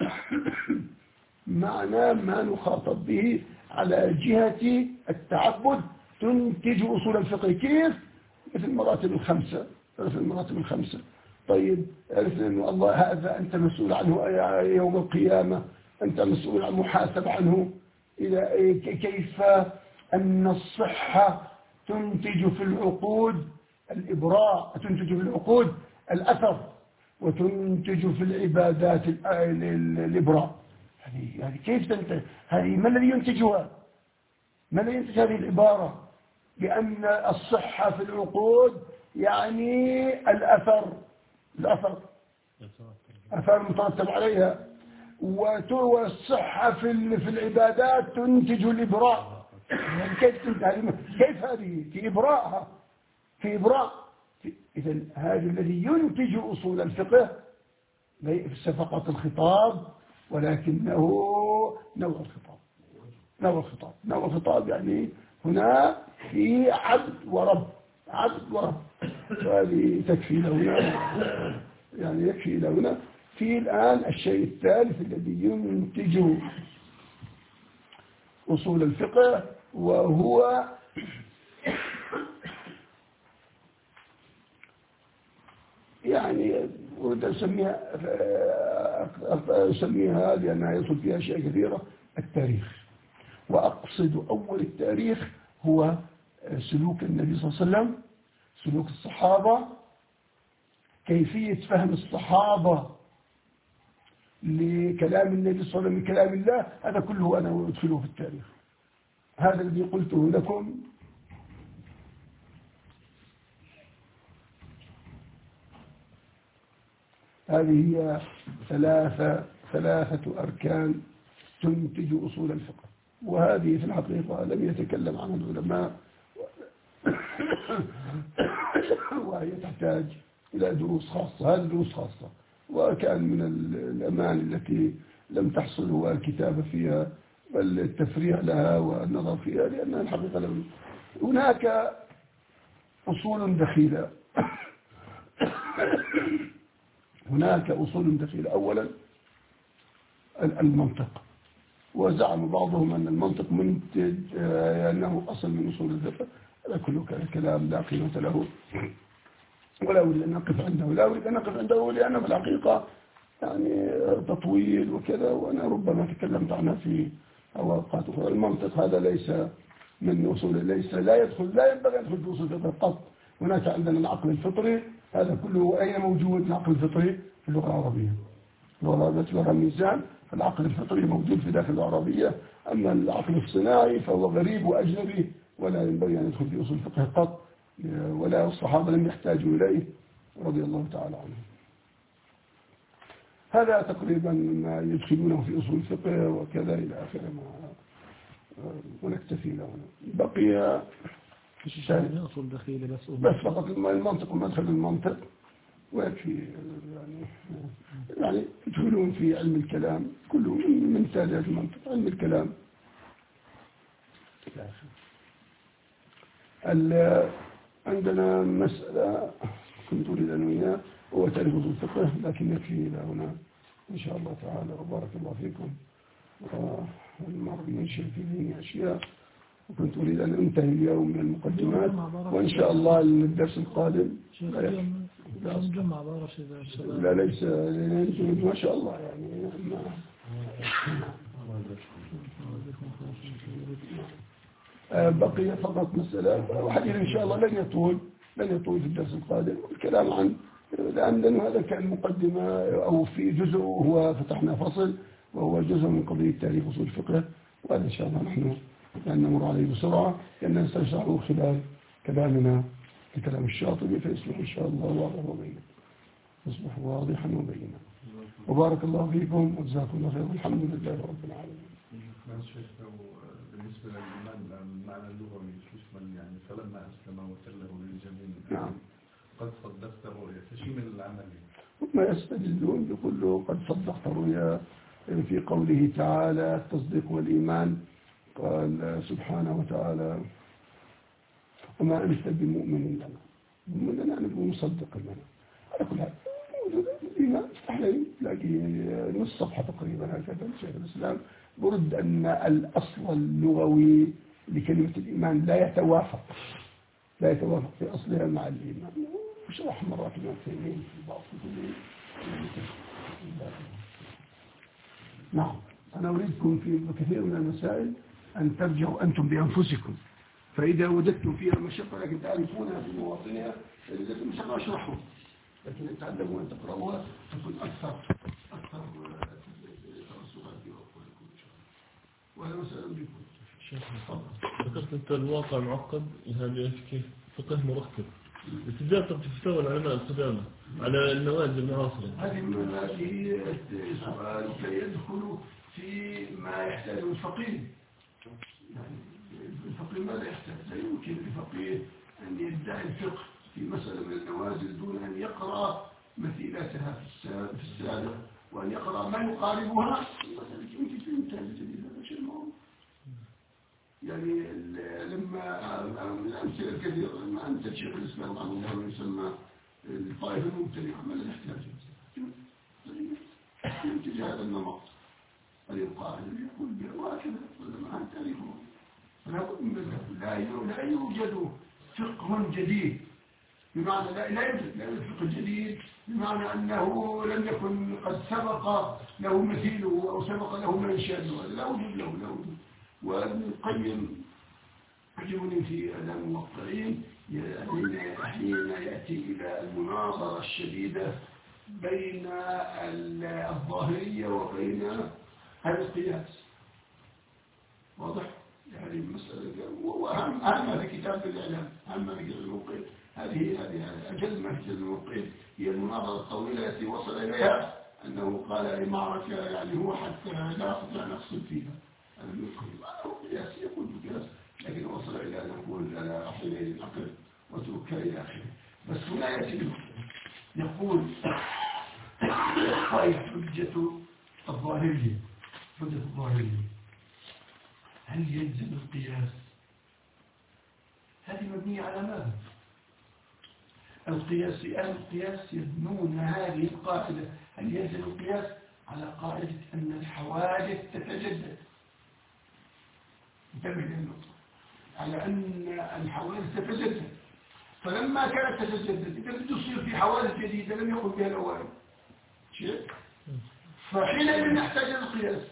معنى ما نخاطب به على جهة التعبد تنتج أصول الفقه. كيف؟ مثل المراتب الخمسة، مثل المراتب الخمسة. طيب عرفنا أن الله هذا أنت مسؤول عنه يوم القيامة، أنت مسؤول عن محاسب عنه. إلى كيف أن الصحة تنتج في العقود الإبراء، تنتج في العقود الأثر، وتنتج في العبادات الإبراء. هذه هذه كيف تنتج؟ هذه ما الذي ينتجها؟ ما الذي ينتج هذه العبارة بأن الصحة في العقود يعني الأثر، الأثر أثر مترتب عليها، والصحة في في العبادات تنتج الإبراء. يعني كيف تنتج؟ كيف هذه في إبراءها، في إبراء. إذا هذا الذي ينتج أصول الفقه ليس فقط الخطاب، ولكنه نوع الخطاب. نوع الخطاب نوع الخطاب يعني هنا في عبد ورب، عبد ورب. وهذه تكفي لهنا، يعني يكفي لهنا. في الآن الشيء الثالث الذي ينتج أصول الفقه، وهو يعني أريد أسميها أسميها لأنها يصل فيها أشياء كثيرة، التاريخ. وأقصد أول التاريخ هو سلوك النبي صلى الله عليه وسلم، سلوك الصحابة، كيفية فهم الصحابة لكلام النبي صلى الله عليه وسلم من كلام الله. هذا كله أنا أدخله في التاريخ. هذا الذي قلته لكم هذه هي ثلاثة ثلاثة أركان تنتج أصول الفقه، وهذه في الحقيقة لم يتكلم عنها العلماء، وهي تحتاج إلى دروس خاصة. هذه دروس خاصة، وكان من الأمان التي لم تحصل هو الكتابة فيها، بل التفريع لها والنظر فيها، لأنها الحقيقة لم. هناك أصول دخيلة هناك أصول دخيلة. أولا المنطق، وزعم بعضهم أن المنطق منتج أنه أصل من أصول الفقه. هذا كله كلام لا قيمة له، ولا أريد أن أقف عنده لا أريد أن أقف عنده لأنه في الحقيقة يعني تطويل وكذا، وأنا ربما تكلمت عنها في أوقات أخرى. المنطق هذا ليس من أصول، ليس لا يدخل لا ينبغي أن يدخل في أصول الفقه قط. هناك عندنا العقل الفطري، هذا كله أين موجود العقل الفطري؟ في اللغة العربية. اللغة العربية لغة ميزان، فالعقل الفطري موجود في داخل العربية. أما العقل الصناعي فهو غريب وأجنبي، ولا ينبغي أن يدخل في أصول الفقه قط، ولا الصحابة لم يحتاجوا إليه رضي الله تعالى عنهم. هذا تقريبا ما يدخلونه في أصول الفقه وكذا إلى آخر ما، ونكتفي له. بقي أصول دخيلة بس بس فقط المنطق ومدخل المنطق ويكفي. يعني يعني يدخلون في علم الكلام كله من تاليات المنطق، علم الكلام. عندنا مسألة كنت أريد أن وياه، هو تاريخ أصول الفقه، لكن يكفي إلى هنا إن شاء الله تعالى. وبارك الله فيكم. والمرء ينشئ في ذهني أشياء، وكنت أريد أن أنتهي اليوم من المقدمات، وإن شاء الله الدرس القادم لا نجمع بارش إذا الشباب لا ليس أنتم ما شاء الله يعني ما بقي فقط مسألة وحديث إن شاء الله لن يطول لن يطول في الدرس القادم الكلام عن لأن هذا كان مقدمة أو في جزء هو فتحنا فصل وهو جزء من قضية تاريخ أصول الفقه وهذا إن شاء الله نحن لأن نمر عليه بسرعة لأننا سنشرحه خلال كلامنا كلام الشاطبي فيصبح إن شاء الله واضح وبينا يصبح واضحا وبينا وبارك الله فيكم وجزاكم الله خير والحمد لله رب العالمين. بالنسبة للإيمان المعنى اللغوي يشمل يعني فلما أسلم وتله للجميع نعم قد صدقت الرؤيا تشمل العمل ثم يستدلون يقول له قد صدقت الرؤيا في قوله تعالى التصديق والإيمان قال سبحانه وتعالى وما أنت بمؤمن لنا مؤمن لنا نبقى مصدق لنا على كل هذا الإيمان استحلين تلاقي نص صفحة تقريبا هكذا شيخ الإسلام برد أن الأصل اللغوي لكلمة الإيمان لا يتوافق لا يتوافق في أصلها مع الإيمان وشرح مرات من الثانيين في بعض الكتب. نعم أنا أريدكم في كثير من المسائل أن ترجعوا أنتم بأنفسكم فإذا وجدتم فيها مشقة لكن تعرفونها في مواطنها فإذا مشقة أشرحوا لكن أن تعلموا أن تقرأوها تكون أكثر أكثر ترسخا في عقولكم إن شاء الله. وهذا مسألة بكم شيخ ذكرت أنت الواقع معقد هذا كيف فقه مركب ابتداء تفتوى العلماء القدامى على النوازل المعاصرة. هذه هذه سؤال يدخل في ما يحتاجه الفقيه يعني الفقيه ماذا يحتاج؟ لا يمكن للفقيه أن يدعي الفقه في مسألة من النوازل دون أن يقرأ مثيلاتها في السابق وأن يقرأ ما يقاربها يمكن في انتهاء الجديد هذا شيء معروف. يعني لما الأمثلة الكثيرة لما أنت شيخ الإسلام عن الله يسمى الطائفة المبتدعة ما لا يحتاج ينتج هذا النمط القائل يقول به وهكذا مع تاريخه فلا بد من لا لا يوجد فقه جديد بمعنى لا لا يوجد لا يوجد فقه جديد بمعنى أنه لم يكن قد سبق له مثيله أو سبق له ما يشابه لا وجود له لا وجود. وابن القيم يعجبني في أداء الموقعين حين يأتي إلى المناظرة الشديدة بين الظاهرية وبين القياس واضح يعني المسألة وأهم أهم في كتاب الإعلام أهم في كتاب الموقعين هذه هذه أجل ما في كتاب الموقعين هي المناظرة الطويلة التي وصل إليها أنه قال المعركة يعني هو حتى لا نقصد فيها قياس يقول بقياس لكن وصل إلى أن نقول أنا حينئذ العقل وتركها إلى آخره. بس هنا يأتي يقول قائد حجة الظاهرية حجة الظاهرية هل يلزم القياس؟ هذه مبنية على ماذا؟ القياس أهل القياس يبنون هذه القاعدة هل يلزم القياس على قاعدة أن الحوادث تتجدد انتبه للنقطة على أن الحوادث تتجدد فلما كانت تتجدد إذا بده يصير في حوادث جديدة لم يقل بها الأوائل شيء فحينئذ نحتاج للقياس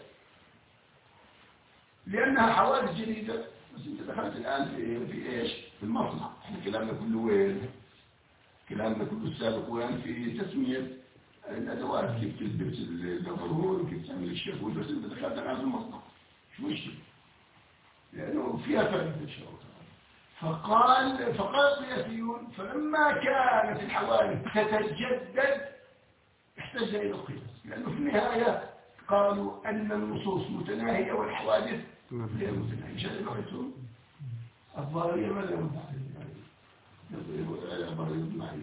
لأنها حوادث جديدة. بس أنت دخلت الآن في في إيش في المصنع احنا كلامنا كله وين كلامنا كله السابق وين في تسمية الأدوات كيف تلبس الظهور وكيف تعمل الشفوت بس أنت دخلت الآن في المصنع شو مشكلة لأنه فيها فائدة إن شاء الله. فقال فقال القياسيون فلما كانت الحوادث تتجدد احتاج إلى القياس لأنه في النهاية قالوا أن النصوص متناهية والحوادث غير متناهية. شاء رأيتم الظاهرية ماذا يرد عليه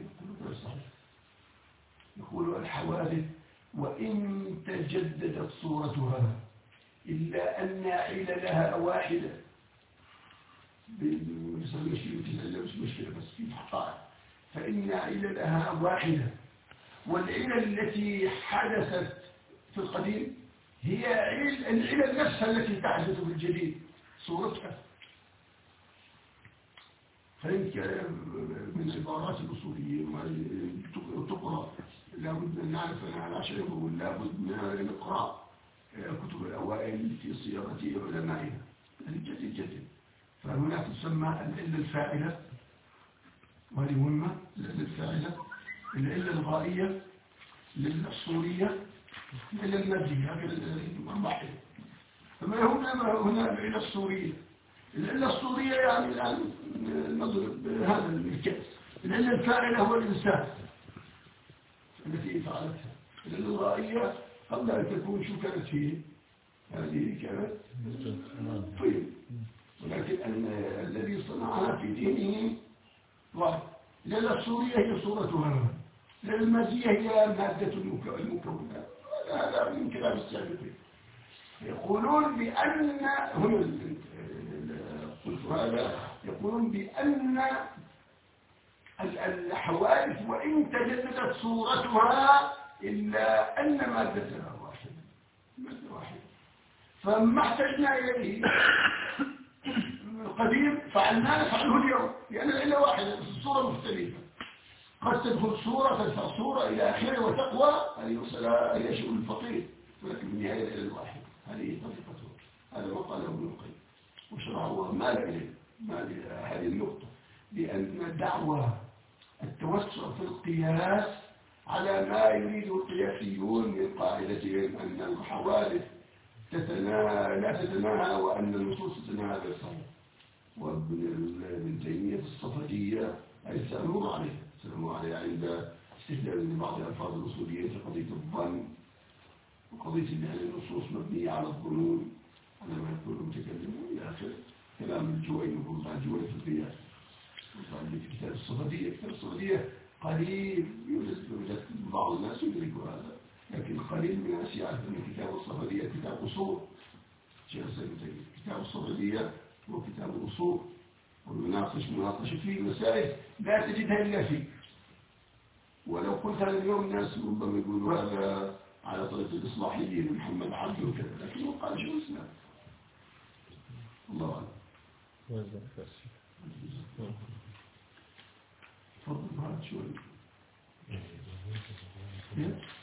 يقول الحوادث وإن تجددت صورتها إلا أن عللها واحدة مش مشكلة بس في حقائق فإن عللها واحدة والعلل التي حدثت في القديم هي العلل نفسها التي تحدث في الجديد صورتها فإن كان من عبارات الأصوليين وتقرأ لابد أن نعرف أن على شيء لابد من نقرأ كتب الأوائل في صياغة علمائها الجد الجد. فهناك تسمى العلة الفاعلة وهذه مهمة، العلة الفاعلة، العلة الغائية، العلة الصورية، العلة المادية، هكذا أربعة. فما هنا هنا العلة الصورية. العلة الصورية يعني الآن نضرب هذا الكأس. العلة الفاعلة هو الإنسان التي فعلتها. العلة الغائية قبل أن تكون شو كانت فيه؟ هذه كانت طيب، ولكن الذي صنعها في دينه غائب. العلة الصورية هي صورتها، العلة المادية هي مادة المكونات. هذا من كلام السابقين يقولون بأن هم قلت هذا يقولون بأن الحوادث وإن تجددت صورتها إلا أن مادتها واحدة، مادة واحدة. فما احتجنا إليه القديم فعلنا نفعله اليوم لأن العلة واحدة بس الصورة مختلفة. قد تدخل صورة تدفع صورة إلى آخره وتقوى أن يوصلها أن يشؤ الفقير، ولكن النهاية العلة الواحدة. هذه طريقته، هذا ما قاله ابن القيم وشرعه ما لا إليه ما هذه النقطة، لأن دعوة التوسع في القياس على ما يريد القياسيون من قاعدتهم أن الحوادث تتناهى لا تتناهى وأن النصوص تتناهى بالصحيح. وابن تيمية الصفدية أي سألوه عليه سألوه عليه عند استدلال لبعض الألفاظ الأصولية في قضية الظن وقضية أن النصوص مبنية على الظنون على ما يقول المتكلمون إلى آخره. كلام الجويني وقلت عن الجويني في القياس وقال في كتاب الصفدية. كتاب الصفدية قليل يوجد بعض الناس يدرك هذا، لكن قليل من الناس يعرف أن كتاب الصفدية كتاب أصول. كتاب الصفدية هو كتاب الأصول والمناقش مناقشة فيه مسائل لا تجدها إلا فيه. ولو قلت هذا اليوم الناس ربما يقولوا هذا على طريقة الإصلاحية لمحمد عبده وكذا، لكن هو قال شو اسمه الله أعلم. تفضل هذا شوي.